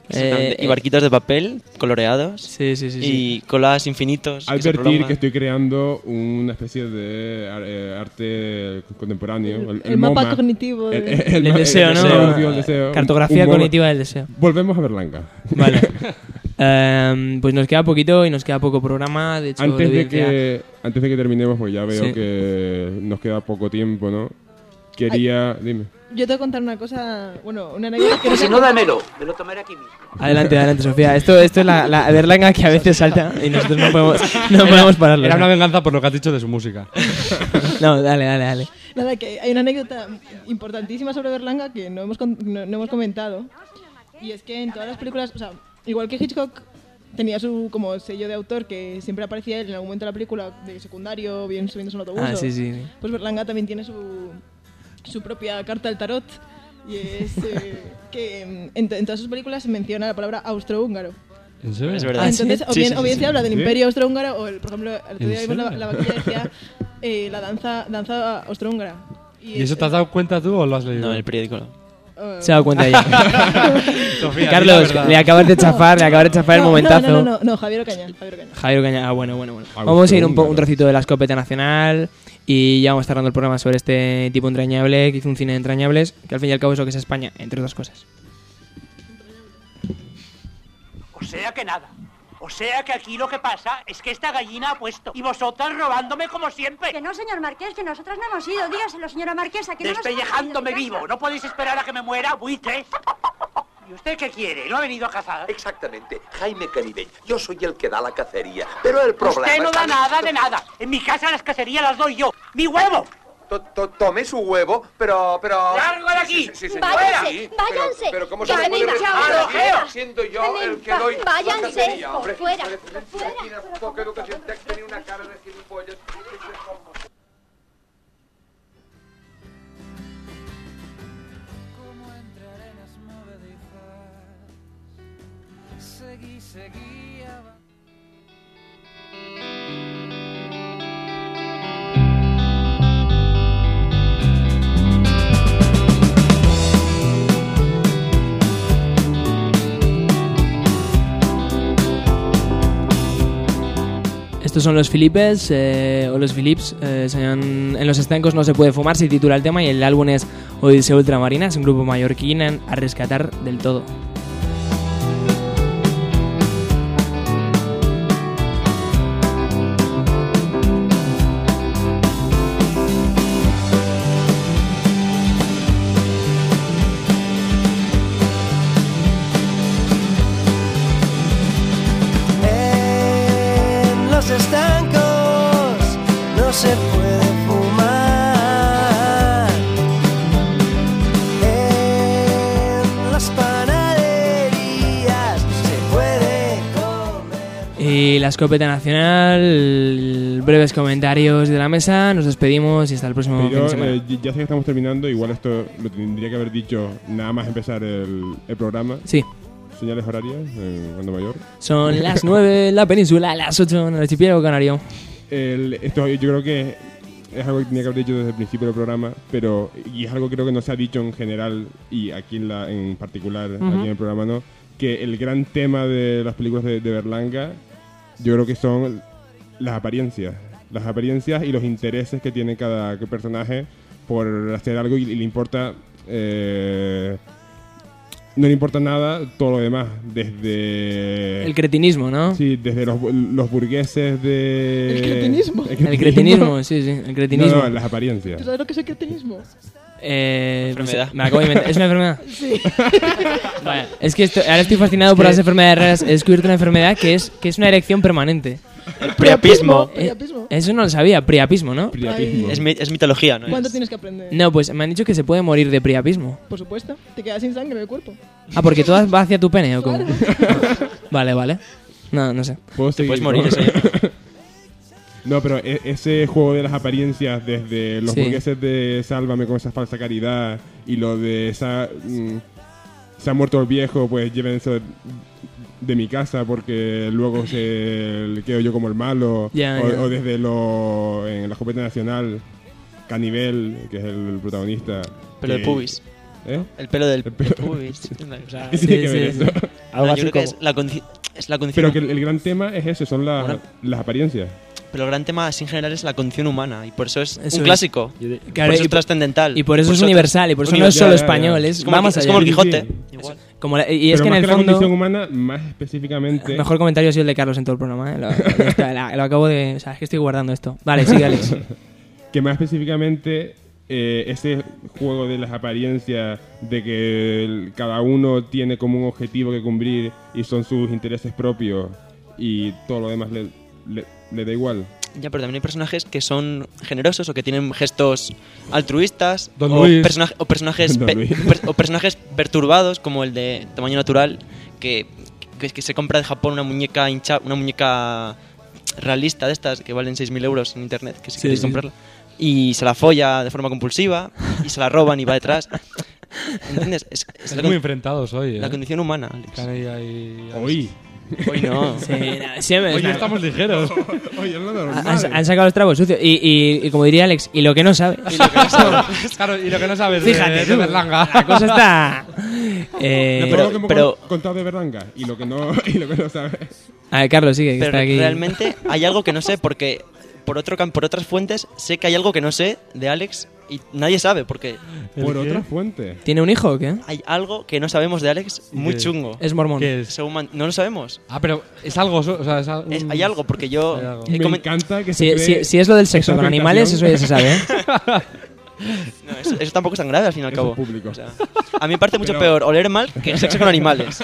Eh, y barquitos de papel coloreados. Sí, sí, sí. Y colas infinitos. Advertir que, que estoy creando una especie de eh, arte contemporáneo. El, el, el mapa cognitivo. El, de... el, el, el deseo, el, ¿no? deseo, el deseo. Cartografía un, un cognitiva del deseo. Volvemos a Berlanga. Vale. um, pues nos queda poquito y nos queda poco programa. De hecho, antes, de que, antes de que terminemos, pues ya veo sí. que nos queda poco tiempo, ¿no? Quería... Ay. Dime. Yo te voy a contar una cosa, bueno, una anécdota que... Y si no, dámelo, me lo tomaré aquí mismo. Adelante, adelante, Sofía. Esto, esto es la, la Berlanga que a veces salta y nosotros no podemos, no era, podemos pararlo. Era una venganza por lo que has dicho de su música. No, dale, dale, dale. Nada, que hay una anécdota importantísima sobre Berlanga que no hemos, no, no hemos comentado. Y es que en todas las películas, o sea, igual que Hitchcock tenía su como sello de autor que siempre aparecía él en algún momento de la película de secundario, bien subiéndose un autobús. Ah, sí, sí, sí. Pues Berlanga también tiene su, su propia carta del tarot. Y es eh, que en, en todas sus películas se menciona la palabra austrohúngaro. ¿En serio? Es verdad. Entonces, ¿Sí? o bien, Sí, sí, o bien sí, se habla del ¿sí? imperio austrohúngaro, o el, por ejemplo, el otro día vimos la, serio? la vaquilla decía eh, la danza, danza austrohúngara. ¿Y eso te has dado cuenta tú o lo has leído? No, en el periódico no. Uh, Se ha dado cuenta ya. Sofía, Carlos, le acabas de chafar, le acabas de chafar no, el momentazo. No, no, no, no, no, Javier Ocaña, Javier Ocaña. Javier Ocaña, ah, bueno, bueno, bueno. Vamos a ir un, po- un trocito de la escopeta nacional y ya vamos cerrando el programa sobre este tipo entrañable que hizo un cine de entrañables, que al fin y al cabo es lo que es España, entre otras cosas. O sea que nada. O sea que aquí lo que pasa es que esta gallina ha puesto. Y vosotras robándome como siempre. Que no, señor Marqués, que nosotros no hemos ido. Dígaselo, señora Marquesa, que no nos hemos ido Despellejándome de vivo. casa. ¿No podéis esperar a que me muera, buitres? ¿Y usted qué quiere? ¿No ha venido a cazar? Exactamente, Jaime Canideñ. Yo soy el que da la cacería. Pero el problema Usted no está da en nada esto. de nada. En mi casa las cacerías las doy yo. ¡Mi huevo! To- to- Tome su huevo, pero... pero... ¡Largo de aquí! Sí, sí, sí, Váyanse, sí, váyanse. Pero, pero ¿cómo Ya se me puede venimos, recibir ya aquí venimos. siendo yo el que doy la Váyanse, cacería, por hombre? fuera, Vale, por fuera. Tiene poca educación, tiene una cara de gilipollas. Como entre arenas movedizas, seguí, seguí avanzando. Estos son los Filipes, eh, o los Philips. Eh, se llaman En los estancos no se puede fumar, se titula el tema, y el álbum es Odisea Ultramarina. Es un grupo mallorquín a rescatar del todo. En los estancos no se puede fumar. En las panaderías se puede comer. Y la escopeta nacional, breves comentarios de la mesa, nos despedimos y hasta el próximo fin Pero de semana. eh, ya sé que estamos terminando, igual esto lo tendría que haber dicho nada más empezar el, el programa. Sí. Señales horarias en Onda Mayor. Son las nueve en la península, las ocho en el archipiélago canario. El, esto yo creo que es algo que tenía que haber dicho desde el principio del programa, pero y es algo que creo que no se ha dicho en general y aquí en, la, en particular, Ujú. aquí en el programa no, que el gran tema de las películas de, de Berlanga yo creo que son las apariencias, las apariencias y los intereses que tiene cada personaje por hacer algo y, y le importa... Eh, no le importa nada todo lo demás, desde... El cretinismo, ¿no? Sí, desde los, los burgueses de... ¿El cretinismo? El cretinismo, sí, sí, el cretinismo. No, no, las apariencias. ¿Tú sabes lo que es el cretinismo? Eh, Enfermedad. no sé, me acabo de inventar. ¿Es una enfermedad? Sí. Vale, es que esto- ahora estoy fascinado por las enfermedades raras. He descubierto una enfermedad que es, que es una erección permanente. El priapismo. Eh, Priapismo. eso no lo sabía, priapismo, ¿no? Priapismo. Es, mi- es mitología, ¿no? ¿Cuánto Es- tienes que aprender? No, pues me han dicho que se puede morir de priapismo. Por supuesto, te quedas sin sangre en el cuerpo. Ah, porque todo va hacia tu pene o cómo. Claro. Vale, vale. No, no sé. ¿Puedo Te puedes seguir, morir, no? eso ya. No, pero e- ese juego de las apariencias, desde los Sí. burgueses de Sálvame con esa falsa caridad y lo de esa, mm, se ha muerto el viejo, pues llévense de, de mi casa porque luego se quedo yo como el malo. Ya, o, ya. o desde lo en la escopeta nacional, Canivel, que es el protagonista. Pero de que- pubis. ¿Eh? El pelo del... El pelo- Uy, sí, o sea, ¿Qué tiene que ver sí, eso? sí. Algo No, así yo creo que como- es la, condi- es la condición... Pero que el, el gran tema es eso, son las, Bueno. las apariencias. Pero el gran tema así en general es la condición humana y por eso es Eso un es. clásico. Claro, por eso y es por- trascendental. Y por eso es tra- universal, y por eso no es universal. solo Ya, ya, ya. español, es, Es como, vamos el, es allá. como el Sí, Quijote. sí. Igual. Como la- y es Pero que en más el que la fondo... condición humana, más específicamente... El mejor comentario ha sido el de Carlos en todo el programa, ¿eh? Lo, ya está, la- lo acabo de... O sea, es que estoy guardando esto. Vale, sigue, Alex. que más específicamente eh, ese juego de las apariencias, de que el- cada uno tiene como un objetivo que cumplir y son sus intereses propios y todo lo demás le, le, le da igual. Ya, pero también hay personajes que son generosos o que tienen gestos altruistas Don o, Luis. persona- o personajes Don pe- Luis. per- o personajes perturbados como el de tamaño natural que, que, que se compra de Japón una muñeca hincha, una muñeca realista de estas que valen seis mil euros en internet, que si Sí, queréis sí. comprarla, y se la folla de forma compulsiva y se la roban y va detrás. ¿Entiendes? Es, es Es la, muy con- enfrentados hoy, ¿eh? la condición humana, Alex. Canella y... Hoy. Hoy no. Sí, no, siempre- Hoy estamos ligeros. Oye, es lo normal. Han, han sacado los trapos sucios. Y, y, y como diría Alex, y lo que no sabe. Y lo que no sabe. Claro, y lo que no sabes Fíjate, de, de tú, Berlanga. la cosa está... Eh, No, pero- todo lo que hemos pero- contado de Berlanga y lo que no, y lo que no sabes. A ver, Carlos, sigue, que Pero está aquí. realmente hay algo que no sé porque por otro cam- por otras fuentes sé que hay algo que no sé de Alex y nadie sabe porque Por qué? otra fuente. ¿Tiene un hijo o qué? hay algo que no sabemos de Alex muy ¿Qué? chungo. Es mormón. ¿Qué es? Según man- no lo sabemos. Ah, pero es algo... so- O sea, es algo- Es- hay algo porque yo Hay algo. he Me comen- encanta que Si, se cree si- si es lo del sexo esa con animales, eso afectación. ya se sabe, ¿eh? no, eso, eso tampoco es tan grave al fin y al Eso cabo. es público. O sea, a mí me parece mucho Pero- peor oler mal que sexo con animales.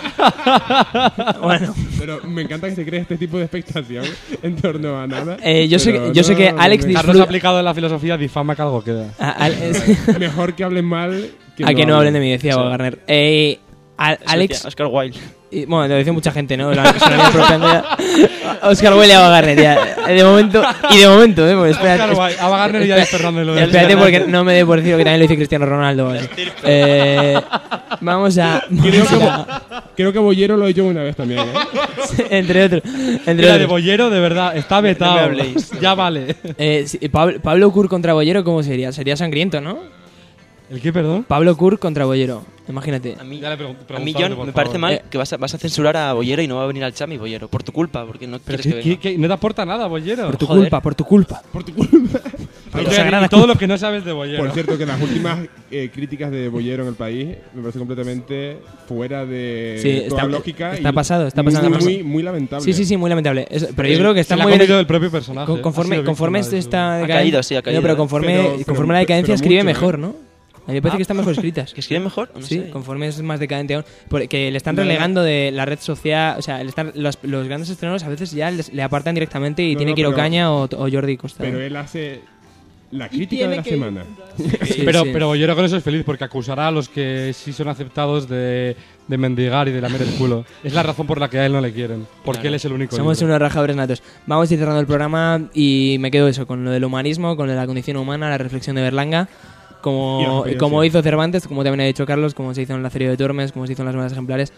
Bueno, Pero me encanta que se cree este tipo de expectación en torno a nada. eh, yo, sé, Pero que- yo sé no, que no, Alex no. Carlos disfruta... ha aplicado en la filosofía difama que algo queda. a- al- es- Mejor que hablen mal que a que no hablen de mí, decía Sí. Bob Garner. Eh, a- Eso Alex... decía Oscar Wilde. Y, bueno, lo dice mucha gente, ¿no? La, se lo había apropiando ya. Oscar Wilde y Ava Gardner, ya. De momento, y de momento, ¿eh? Porque espérate, Oscar Wilde, Ava Gardner y espera- Alex Fernández lo del espérate Fernández. porque no me dé por decir que también lo dice Cristiano Ronaldo. ¿vale? Eh, vamos a... Creo vamos que, a- creo que Bollero lo he hecho una vez también, ¿eh? entre otros. Entre Mira, de otros. Bollero, de verdad, está No vetado. me habléis. Ya vale. Eh, sí, Pablo, Pablo Kur contra Bollero, ¿cómo sería? Sería sangriento, ¿no? ¿El qué, perdón? Pablo Kur contra Bollero, imagínate. A mí, Ya le pregun- a mí preguntadle, John, por me parece favor. mal Eh. que vas a, vas a censurar a Bollero y no va a venir al Chami Bollero por tu culpa, porque no Pero quieres que ¿qué, venga. qué, qué? No te aporta nada, Bollero. Por tu Joder. culpa, por tu culpa. Por tu culpa. Y tu te- sagrada y todo culpa. lo que no sabes de Bollero. Por cierto, que las últimas eh, críticas de Bollero en el país me parece completamente fuera de Sí, toda está- lógica. está y pasado, está muy, pasando. Muy, muy lamentable. Sí, sí, sí, muy lamentable. Es- pero yo Sí, creo que está se la ha muy bien. comido el propio personaje. Con- Ha conforme sido conforme víctima de esta su- Ha caído, sí, ha caído, No, pero ¿eh? conforme, Pero- pero- conforme la decadencia pero escribe mucho, ¿eh? mejor, ¿no? A mí me parece Ah. que están mejor escritas. ¿Que escribe mejor? No Sí, sé. conforme es más decadente aún. Porque le están No, no. relegando de la red social. O sea, le están- los, los grandes estrenos a veces ya les- le apartan directamente y No, tiene no, Kiro pero- Caña o, o Jordi Costa. Pero él hace la Y crítica tiene de la que- semana. Sí, pero, sí. pero Bollero con eso es feliz porque acusará a los que sí son aceptados de, de mendigar y de lamer el culo. Es la razón por la que a él no le quieren. Porque Claro. él es el único. Somos libre. unos rajadores natos. Vamos a ir cerrando el programa y me quedo eso, con lo del humanismo, con lo de la condición humana, la reflexión de Berlanga. Y la Como, experiencia. como hizo Cervantes, como también ha dicho Carlos, como se hizo en Lazarillo de Tormes, como se hizo en las Buenas Ejemplares,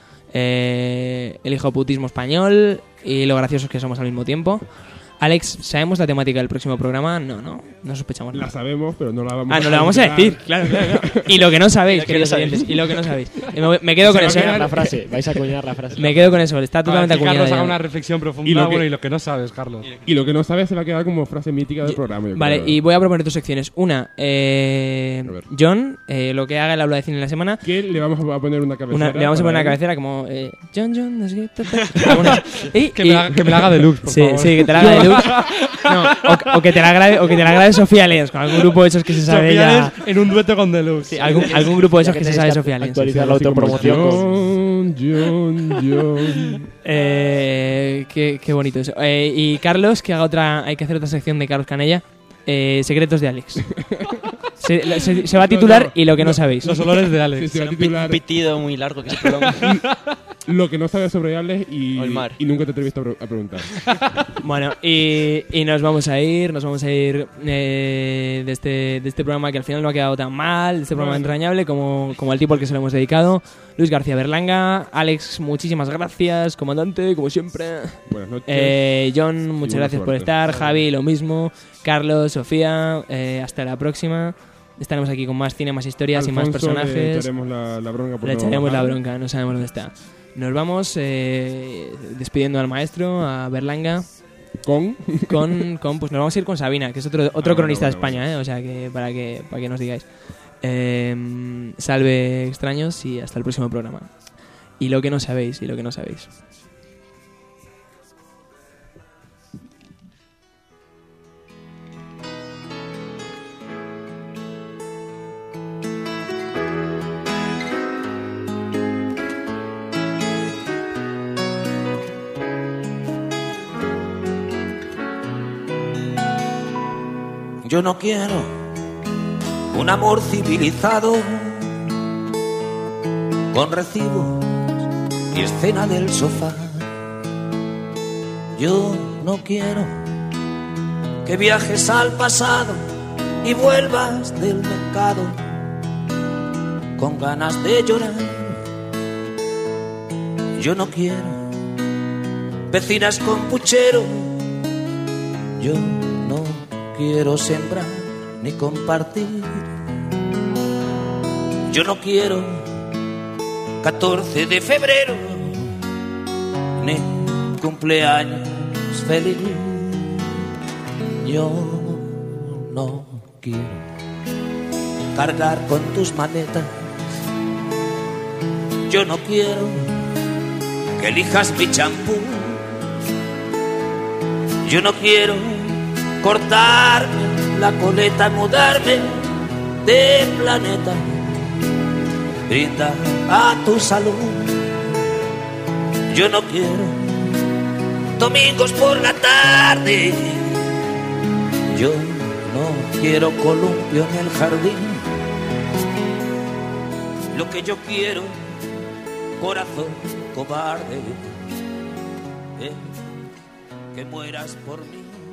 eh, el hijoputismo español y lo graciosos que somos al mismo tiempo. Alex, ¿sabemos la temática del próximo programa? No, no, no sospechamos La nada. sabemos, pero no la vamos Ah, no la vamos a enterar. decir, claro, claro, claro. Y lo que no sabéis, Lo que queridos no sabéis. oyentes, y lo que no sabéis. Y me, me quedo Se con va a eso. acuñar ¿eh? la frase. Vais a acuñar la frase. Me quedo con eso, está Para totalmente que Carlos acuñado haga ya. una reflexión profunda. Y lo que- bueno, y lo que no sabes, Carlos. Y lo que no sabes se va a quedar como frase mítica del programa. yo Vale, creo. y voy a proponer dos secciones. Una, eh, A ver. John, eh, lo que haga el aula de cine en la semana. Que le vamos a poner una cabecera. Una- le vamos a para poner una él. cabecera como eh, John, John, no sé qué, ta, ta. Bueno, y- Que me la- que me la haga deluxe, por sí, favor. Sí, que te la haga deluxe. No, o, o que te la grabe, o que te la grabe Sofía Leos, con algún grupo de esos que se sabe Sofía ya. Leos en un dueto con Deluxe. Sí, algún, algún grupo de esos Ya que, que se tienes sabe que Sofía Leos. actualizar la Así como autopromoción con... John, John, John. Eh, qué, qué bonito eso. Eh, y Carlos, que haga otra. Hay que hacer otra sección de Carlos Canella. Eh, secretos de Alex. Se, se- se va a titular No, no, y lo que no, no. sabéis. Los olores de Sí, Alex. se va a Un pi- titular un pitido muy largo que se prolonga. Lo que no sabes sobre Alex y, O el mar. y nunca te atreviste a, pre- a preguntar. Bueno, y, y nos vamos a ir, nos vamos a ir eh, de, este, de este programa que al final no ha quedado tan mal, de este programa Bueno. entrañable como, como el tipo al que se lo hemos dedicado. Luis García Berlanga, Alex, muchísimas gracias, comandante, como siempre. Buenas noches. Eh, John, muchas buena gracias por suerte. estar. Javi, lo mismo. Carlos, Sofía, eh, hasta la próxima. estaremos aquí con más cine, más historias Alfonso, y más personajes. Le echaremos la, la bronca por Le no echaremos la bajar. bronca, no sabemos dónde está. Nos vamos eh, despidiendo al maestro, a Berlanga. ¿Con? Con, con, pues nos vamos a ir con Sabina, que es otro, otro Ah, cronista bueno, de bueno, España, ¿eh? O sea, que para que, para que nos digáis. Eh, salve extraños y hasta el próximo programa. Y lo que no sabéis, y lo que no sabéis. Yo no quiero un amor civilizado con recibos y escena del sofá. Yo no quiero que viajes al pasado y vuelvas del mercado con ganas de llorar. Yo no quiero vecinas con puchero. Yo no quiero sembrar ni compartir. Yo no quiero catorce de febrero ni cumpleaños feliz. Yo no quiero cargar con tus maletas. Yo no quiero que elijas mi champú. Yo no quiero cortarme la coleta, mudarme de planeta. Brinda a tu salud. Yo no quiero domingos por la tarde. Yo no quiero columpio en el jardín. Lo que yo quiero, corazón cobarde, es que mueras por mí.